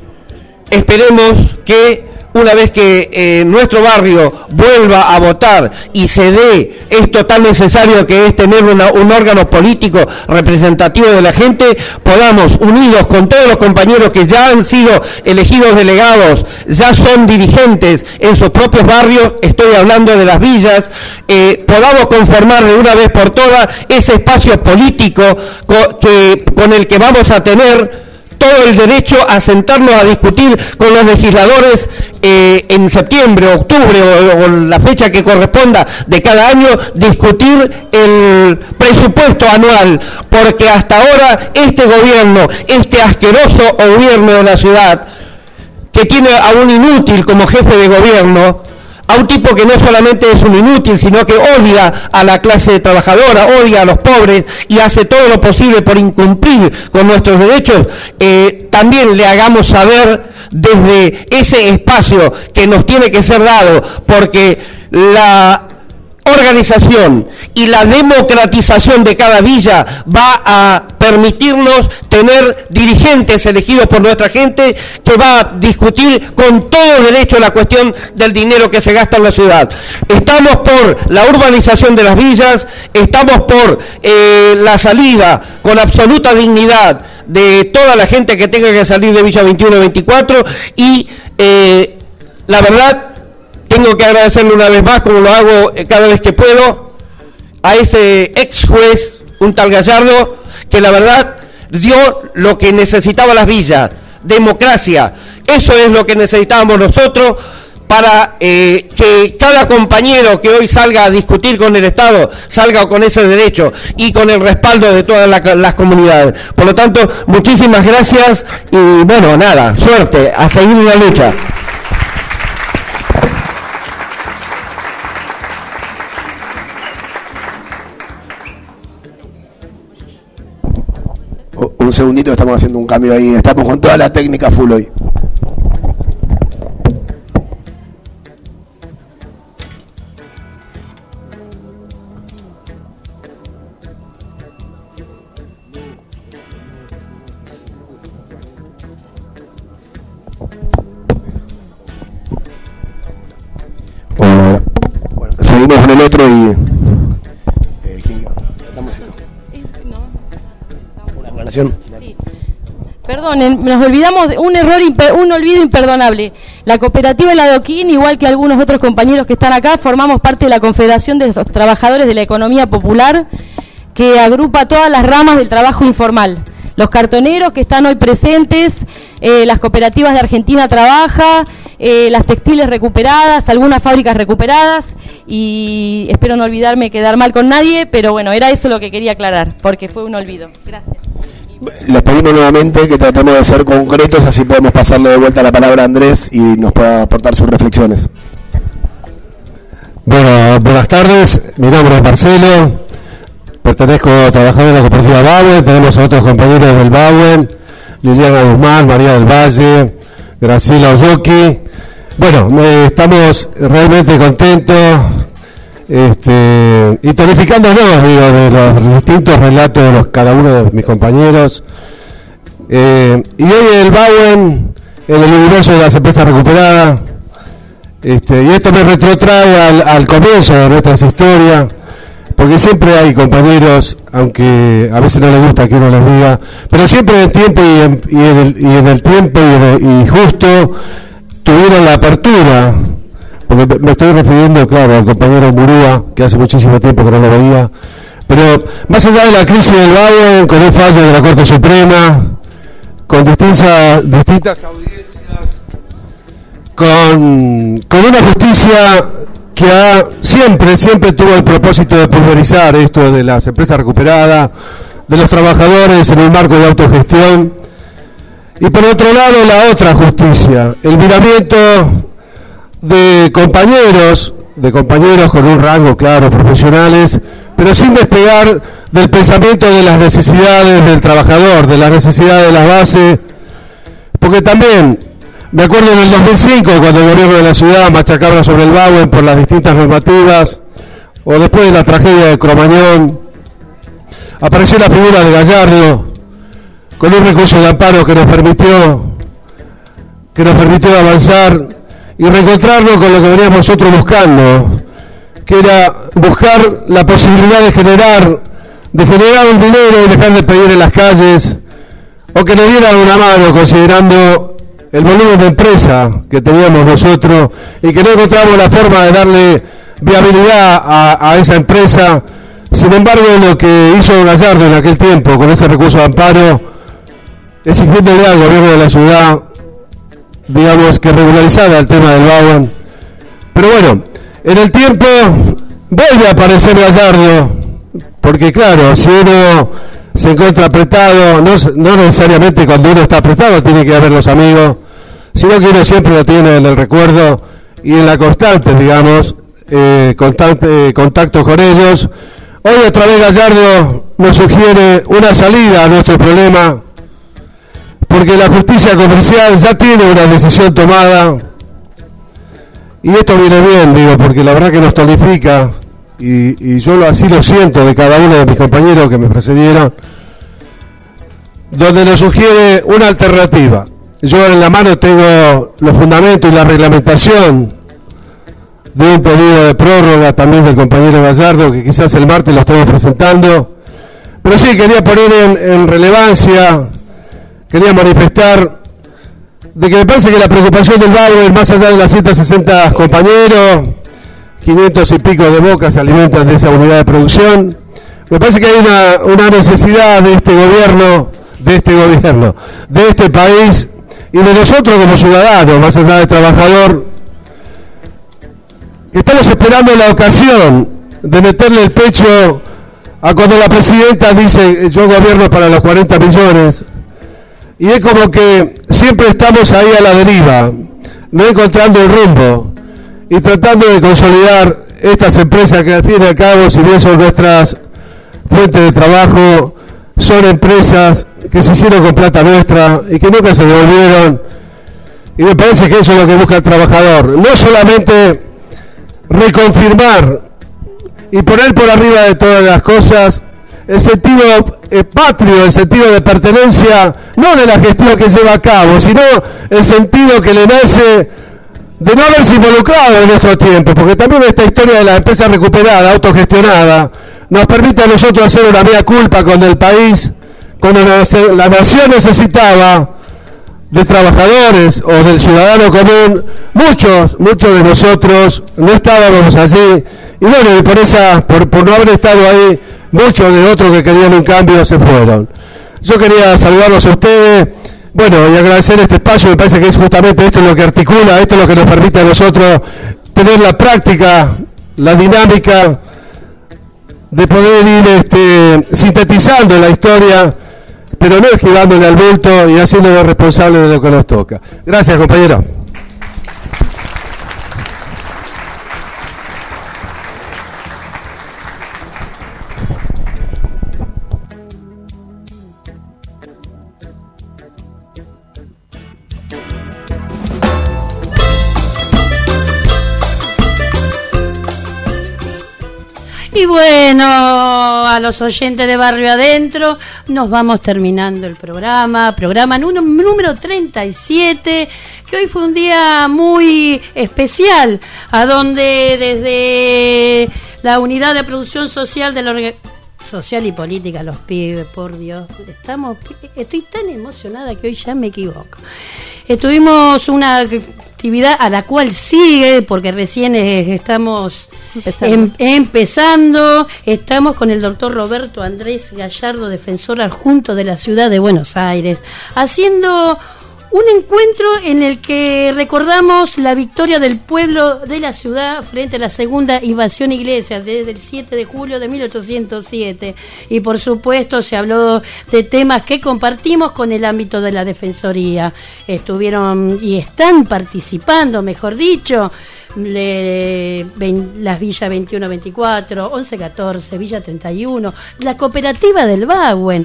esperemos que una vez que eh, nuestro barrio vuelva a votar y se dé esto tan necesario que es tener una, un órgano político representativo de la gente, podamos, unidos con todos los compañeros que ya han sido elegidos delegados, ya son dirigentes en sus propios barrios, estoy hablando de las villas, eh, podamos conformar de una vez por todas ese espacio político co- que, con el que vamos a tener todo el derecho a sentarnos a discutir con los legisladores eh, en septiembre, octubre o, o la fecha que corresponda de cada año, discutir el presupuesto anual, porque hasta ahora este gobierno, este asqueroso gobierno de la ciudad, que tiene a un inútil como jefe de gobierno, a un tipo que no solamente es un inútil, sino que odia a la clase trabajadora, odia a los pobres y hace todo lo posible por incumplir con nuestros derechos, eh, también le hagamos saber desde ese espacio que nos tiene que ser dado, porque la organización y la democratización de cada villa va a permitirnos tener dirigentes elegidos por nuestra gente que va a discutir con todo derecho la cuestión del dinero que se gasta en la ciudad. Estamos por la urbanización de las villas, estamos por eh, la salida con absoluta dignidad de toda la gente que tenga que salir de Villa veintiuno y veinticuatro y eh, la verdad tengo que agradecerle una vez más, como lo hago cada vez que puedo, a ese ex juez, un tal Gallardo, que la verdad dio lo que necesitaba las villas, democracia. Eso es lo que necesitábamos nosotros para eh, que cada compañero que hoy salga a discutir con el Estado salga con ese derecho y con el respaldo de todas la, las comunidades. Por lo tanto, muchísimas gracias y bueno, nada, suerte, a seguir la lucha. Un segundito, estamos haciendo un cambio ahí, estamos con toda la técnica full hoy. Bueno, bueno, seguimos con el otro y... Eh, ¿quién? Estamos una aclaración. Sí. Perdonen, nos olvidamos de un error, imper, un olvido imperdonable. La cooperativa El Adoquín, igual que algunos otros compañeros que están acá, formamos parte de la Confederación de los Trabajadores de la Economía Popular, que agrupa todas las ramas del trabajo informal. Los cartoneros que están hoy presentes, eh, las cooperativas de Argentina Trabaja, eh, las textiles recuperadas, algunas fábricas recuperadas, y espero no olvidarme, quedar mal con nadie, pero bueno, era eso lo que quería aclarar, porque fue un olvido. Gracias. Les pedimos nuevamente que tratemos de ser concretos, así podemos pasarle de vuelta la palabra a Andrés y nos pueda aportar sus reflexiones. Bueno, buenas tardes, mi nombre es Marcelo, pertenezco a trabajar en la cooperativa Bauen, tenemos a otros compañeros del Bauen, Liliana Guzmán, María del Valle, Graciela Oyoki. Bueno, eh, estamos realmente contentos, este, y tonificándonos, digo, de los distintos relatos de los, cada uno de mis compañeros. Eh, y hoy el Bauen, en el universo de las empresas recuperadas, este, y esto me retrotrae al, al comienzo de nuestras historias, porque siempre hay compañeros, aunque a veces no les gusta que uno les diga, pero siempre en tiempo y en, y en, el, y en el tiempo y, en el, y justo tuvieron la apertura, porque me estoy refiriendo, claro, al compañero Murúa, que hace muchísimo tiempo que no lo veía, pero más allá de la crisis del Bauen, con un fallo de la Corte Suprema, con distintas, distintas audiencias, con, con una justicia que ha, siempre, siempre tuvo el propósito de pulverizar esto de las empresas recuperadas, de los trabajadores en un marco de autogestión, y por otro lado la otra justicia, el miramiento de compañeros, de compañeros con un rango claro, profesionales, pero sin despegar del pensamiento de las necesidades del trabajador, de las necesidades de las bases, porque también me acuerdo en el dos mil cinco, cuando el gobierno de la ciudad machacaba sobre el Bauen por las distintas normativas, o después de la tragedia de Cromañón, apareció la figura de Gallardo, con un recurso de amparo que nos permitió, que nos permitió avanzar y reencontrarnos con lo que veníamos nosotros buscando, que era buscar la posibilidad de generar, de generar un dinero y dejar de pedir en las calles, o que nos dieran una mano considerando el volumen de empresa que teníamos nosotros y que no encontramos la forma de darle viabilidad a, a esa empresa. Sin embargo, lo que hizo Gallardo en aquel tiempo con ese recurso de amparo, exigiéndole al gobierno de la ciudad, digamos, que regularizara el tema del Bauen. Pero bueno, en el tiempo vuelve a aparecer Gallardo, porque claro, si uno se encuentra apretado, no, no necesariamente cuando uno está apretado tiene que haber los amigos, sino que uno siempre lo tiene en el recuerdo y en la constante, digamos, eh, constante contacto con ellos. Hoy otra vez Gallardo nos sugiere una salida a nuestro problema, porque la justicia comercial ya tiene una decisión tomada, y esto viene bien, digo, porque la verdad que nos tonifica, y, y yo lo, así lo siento de cada uno de mis compañeros que me precedieron, donde nos sugiere una alternativa. Yo en la mano tengo los fundamentos y la reglamentación de un pedido de prórroga también del compañero Gallardo, que quizás el martes lo estamos presentando, pero sí quería poner en, en relevancia, quería manifestar de que me parece que la preocupación del Bauen, más allá de las ciento sesenta compañeros, quinientos y pico de bocas se alimentan de esa unidad de producción, me parece que hay una, una necesidad de este gobierno, de este gobierno, de este país y de nosotros como ciudadanos, más allá del trabajador, que estamos esperando la ocasión de meterle el pecho a cuando la presidenta dice yo gobierno para los cuarenta millones, y es como que siempre estamos ahí a la deriva, no encontrando el rumbo y tratando de consolidar estas empresas que al fin y al cabo, si bien son nuestras fuentes de trabajo, son empresas que se hicieron con plata nuestra y que nunca se devolvieron, y me parece que eso es lo que busca el trabajador, no solamente reconfirmar y poner por arriba de todas las cosas el sentido eh, patrio, el sentido de pertenencia, no de la gestión que lleva a cabo, sino el sentido que le nace de no haberse involucrado en nuestro tiempo, porque también esta historia de la empresa recuperada, autogestionada, nos permite a nosotros hacer una mea culpa cuando el país, cuando la, la nación necesitaba de trabajadores o del ciudadano común, muchos, muchos de nosotros no estábamos allí, y bueno, y por esa, por, por no haber estado ahí, muchos de otros que querían un cambio se fueron. Yo quería saludarlos a ustedes, bueno, y agradecer este espacio, me parece que es justamente esto lo que articula, esto es lo que nos permite a nosotros tener la práctica, la dinámica de poder ir este, sintetizando la historia, pero no esquivándole al bulto y haciéndolo responsable de lo que nos toca. Gracias, compañero. Y bueno, a los oyentes de Barrio Adentro, nos vamos terminando el programa, programa número treinta y siete, que hoy fue un día muy especial, a donde desde la Unidad de Producción Social de la Organización Social y Política, los pibes, por Dios, estamos, estoy tan emocionada que hoy ya me equivoco. Estuvimos una actividad a la cual sigue, porque recién estamos empezando. Em, empezando, estamos con el doctor Roberto Andrés Gallardo, defensor adjunto de la ciudad de Buenos Aires, haciendo un encuentro en el que recordamos la victoria del pueblo de la ciudad frente a la segunda invasión iglesia desde el siete de julio de mil ochocientos siete, y por supuesto se habló de temas que compartimos con el ámbito de la defensoría. Estuvieron y están participando, mejor dicho, Le, vein, las Villa veintiuno veinticuatro, once catorce, Villa treinta y uno, la cooperativa del Bagüen,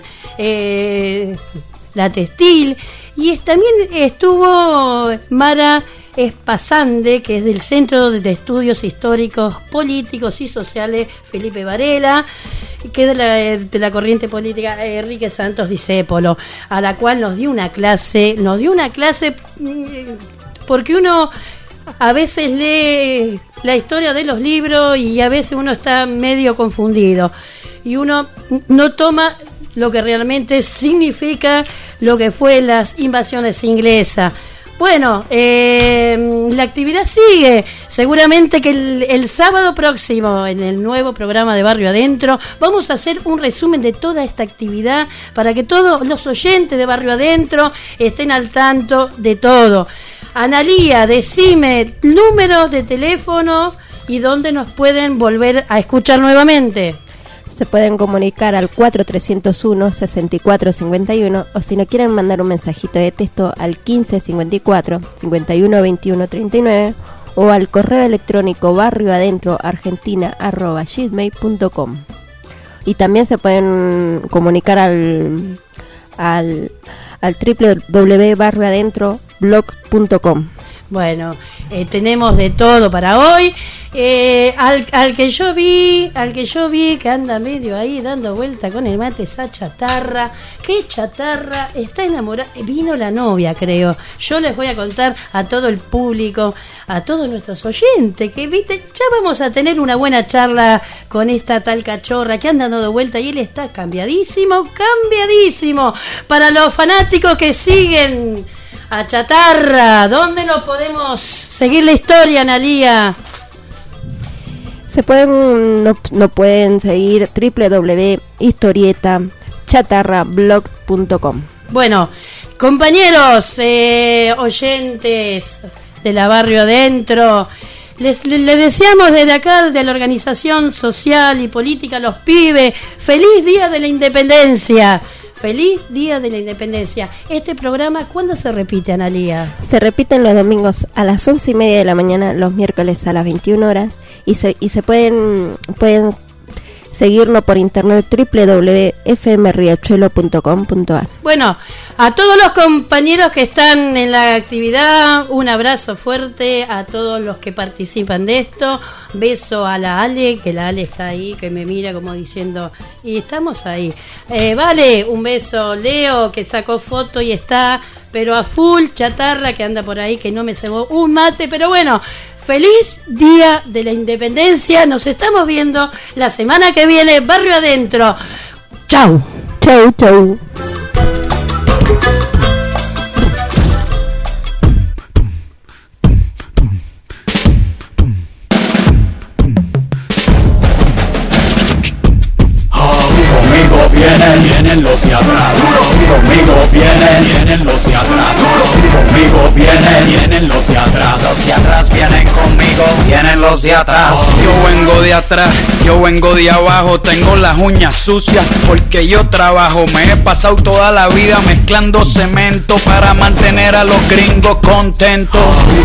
eh, la Textil, y también estuvo Mara Espasande, que es del Centro de Estudios Históricos, Políticos y Sociales Felipe Varela, que es de la, de la corriente política Enrique Santos Discépolo, a la cual nos dio una clase, nos dio una clase porque uno a veces lee la historia de los libros y a veces uno está medio confundido y uno no toma lo que realmente significa lo que fue las invasiones inglesas. Bueno, eh, la actividad sigue. Seguramente que el, el sábado próximo, en el nuevo programa de Barrio Adentro, vamos a hacer un resumen de toda esta actividad para que todos los oyentes de Barrio Adentro estén al tanto de todo. Analía, decime números de teléfono y dónde nos pueden volver a escuchar nuevamente. Se pueden comunicar al cuatro tres cero uno, seis cuatro cinco uno, o si no quieren mandar un mensajito de texto al quince cincuenta y cuatro, cincuenta y uno veintiuno treinta y nueve o al correo electrónico barrioadentroargentina arroba gmail punto com. Y también se pueden comunicar al al al doble u doble u doble u punto barrioadentro blog punto com. Bueno, eh, tenemos de todo para hoy. Eh, al, al que yo vi, al que yo vi que anda medio ahí dando vuelta con el mate, esa chatarra. ¿Qué chatarra? Está enamorada. Vino la novia, creo. Yo les voy a contar a todo el público, a todos nuestros oyentes, que viste, ya vamos a tener una buena charla con esta tal cachorra que anda dando vuelta y él está cambiadísimo, cambiadísimo. Para los fanáticos que siguen a Chatarra, ¿dónde lo podemos seguir la historia, Analía? Se pueden no, no pueden seguir doble u doble u doble u punto historieta chatarra blog punto com. Bueno, compañeros, eh, oyentes de la Barrio Adentro, les, les, les deseamos desde acá, de la Organización Social y Política Los Pibes, feliz Día de la Independencia. Feliz Día de la Independencia. Este programa, ¿cuándo se repite, Analía? Se repiten los domingos a las once y media de la mañana, los miércoles a las veintiuna horas, y se y se pueden pueden seguirlo por internet doble u doble u doble u punto f m riachuelo punto com punto a r. Bueno, a todos los compañeros que están en la actividad, un abrazo fuerte a todos los que participan de esto. Beso a la Ale, que la Ale está ahí, que me mira como diciendo, y estamos ahí. Eh, vale, un beso. Leo, que sacó foto y está, pero a full. Chatarra, que anda por ahí, que no me cebó un mate, pero bueno. Feliz Día de la Independencia. Nos estamos viendo la semana que viene. Barrio Adentro. Chau. Chau, chau. Conmigo vienen, vienen los de atrás. Conmigo vienen, vienen los de atrás. Conmigo vienen, vienen los de atrás. Los de atrás vienen conmigo, vienen los de atrás. Yo vengo de atrás, yo vengo de abajo. Tengo las uñas sucias porque yo trabajo. Me he pasado toda la vida mezclando cemento para mantener a los gringos contentos.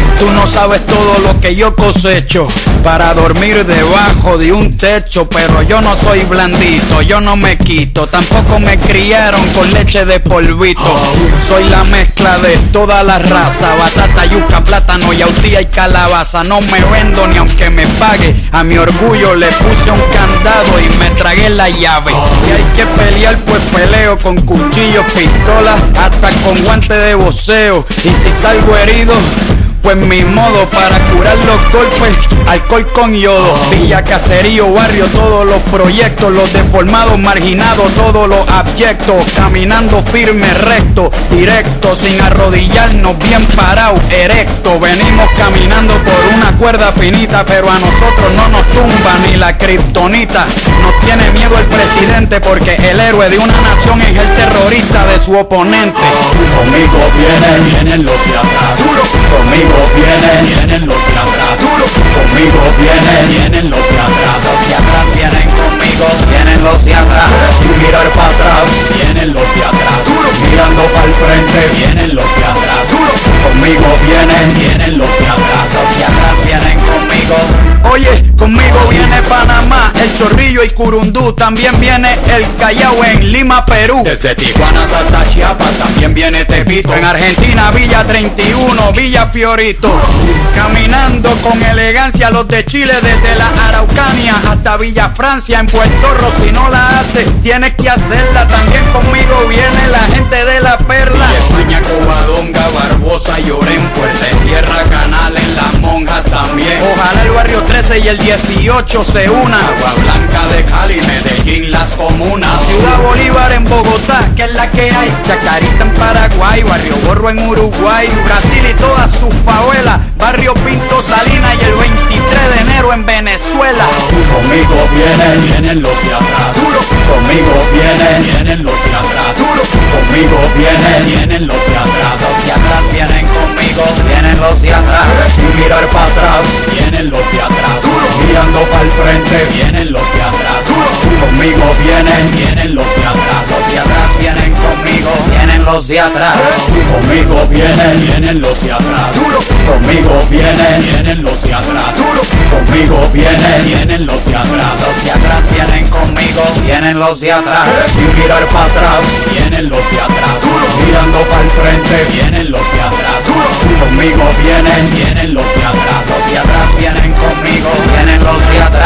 Tú no sabes todo lo que yo cosecho para dormir debajo de un techo. Pero yo no soy blandito, yo no me quito. Tampoco me criaron con leche de polvito. Soy la mezcla de toda la raza: batata, yuca, plátano, yautía y calabaza. No me vendo ni aunque me pague. A mi orgullo le puse un candado y me tragué la llave. Y hay que pelear, pues peleo con cuchillos, pistolas, hasta con guantes de boxeo. Y si salgo herido, pues mi modo para curar los golpes, alcohol con yodo. Villa, caserío, barrio, todos los proyectos, los deformados, marginados, todos los abyectos. Caminando firme, recto, directo, sin arrodillarnos, bien parado, erecto. Venimos caminando por una cuerda finita, pero a nosotros no nos tumba ni la kriptonita. Nos tiene miedo el presidente, porque el héroe de una nación es el terrorista de su oponente. Conmigo vienen, vienen los de atrás. Conmigo vienen, vienen los de atrás. Conmigo vienen, vienen los de atrás. Los de atrás vienen conmigo, vienen los de atrás. Sin mirar para atrás, vienen los de atrás. Mirando para el frente, vienen los de atrás. Conmigo vienen, vienen los de atrás. Los de atrás vienen conmigo. Oye, conmigo viene Panamá, el Chorrillo y Curundú. También viene el Callao en Lima, Perú. Desde Tijuana hasta Chiapas también viene Tepito. En Argentina, Villa treinta y uno, Villa Fiorito. Caminando con elegancia los de Chile, desde la Araucanía hasta Villa Francia. En Puerto Rico, si no la haces, tienes que hacerla. También conmigo viene la gente de La Perla. Y España, Covadonga, Barbosa y Oren, Puerta de Tierra, Canales, Las Monjas también. Ojalá el barrio trece y el dieciocho se una. Agua Blanca de Cali, Medellín, las comunas. Ciudad Bolívar en Bogotá, que es la que hay. Chacarita en Paraguay, Barrio Borro en Uruguay, Brasil y todas sus favelas. Barrio Pinto, Salinas y el veintitrés de enero en Venezuela. Conmigo vienen, vienen los de atrás. Conmigo vienen, vienen los de atrás. Conmigo vienen, vienen los de atrás. Los de atrás vienen conmigo, vienen los de atrás. Sin mirar para atrás, vienen los de atrás. Mirando para el frente, vienen los de atrás. Conmigo vienen, vienen los de atrás. Los de atrás vienen conmigo, vienen los de atrás. Conmigo vienen, vienen los de atrás. Conmigo vienen, vienen los de atrás. Conmigo vienen, vienen los de atrás. Los de atrás vienen conmigo, vienen los de atrás. Sin mirar para atrás, vienen los de atrás. Mirando para el frente, vienen los de atrás. Conmigo vienen, vienen los de atrás. Los de atrás vienen conmigo, vienen los de atrás.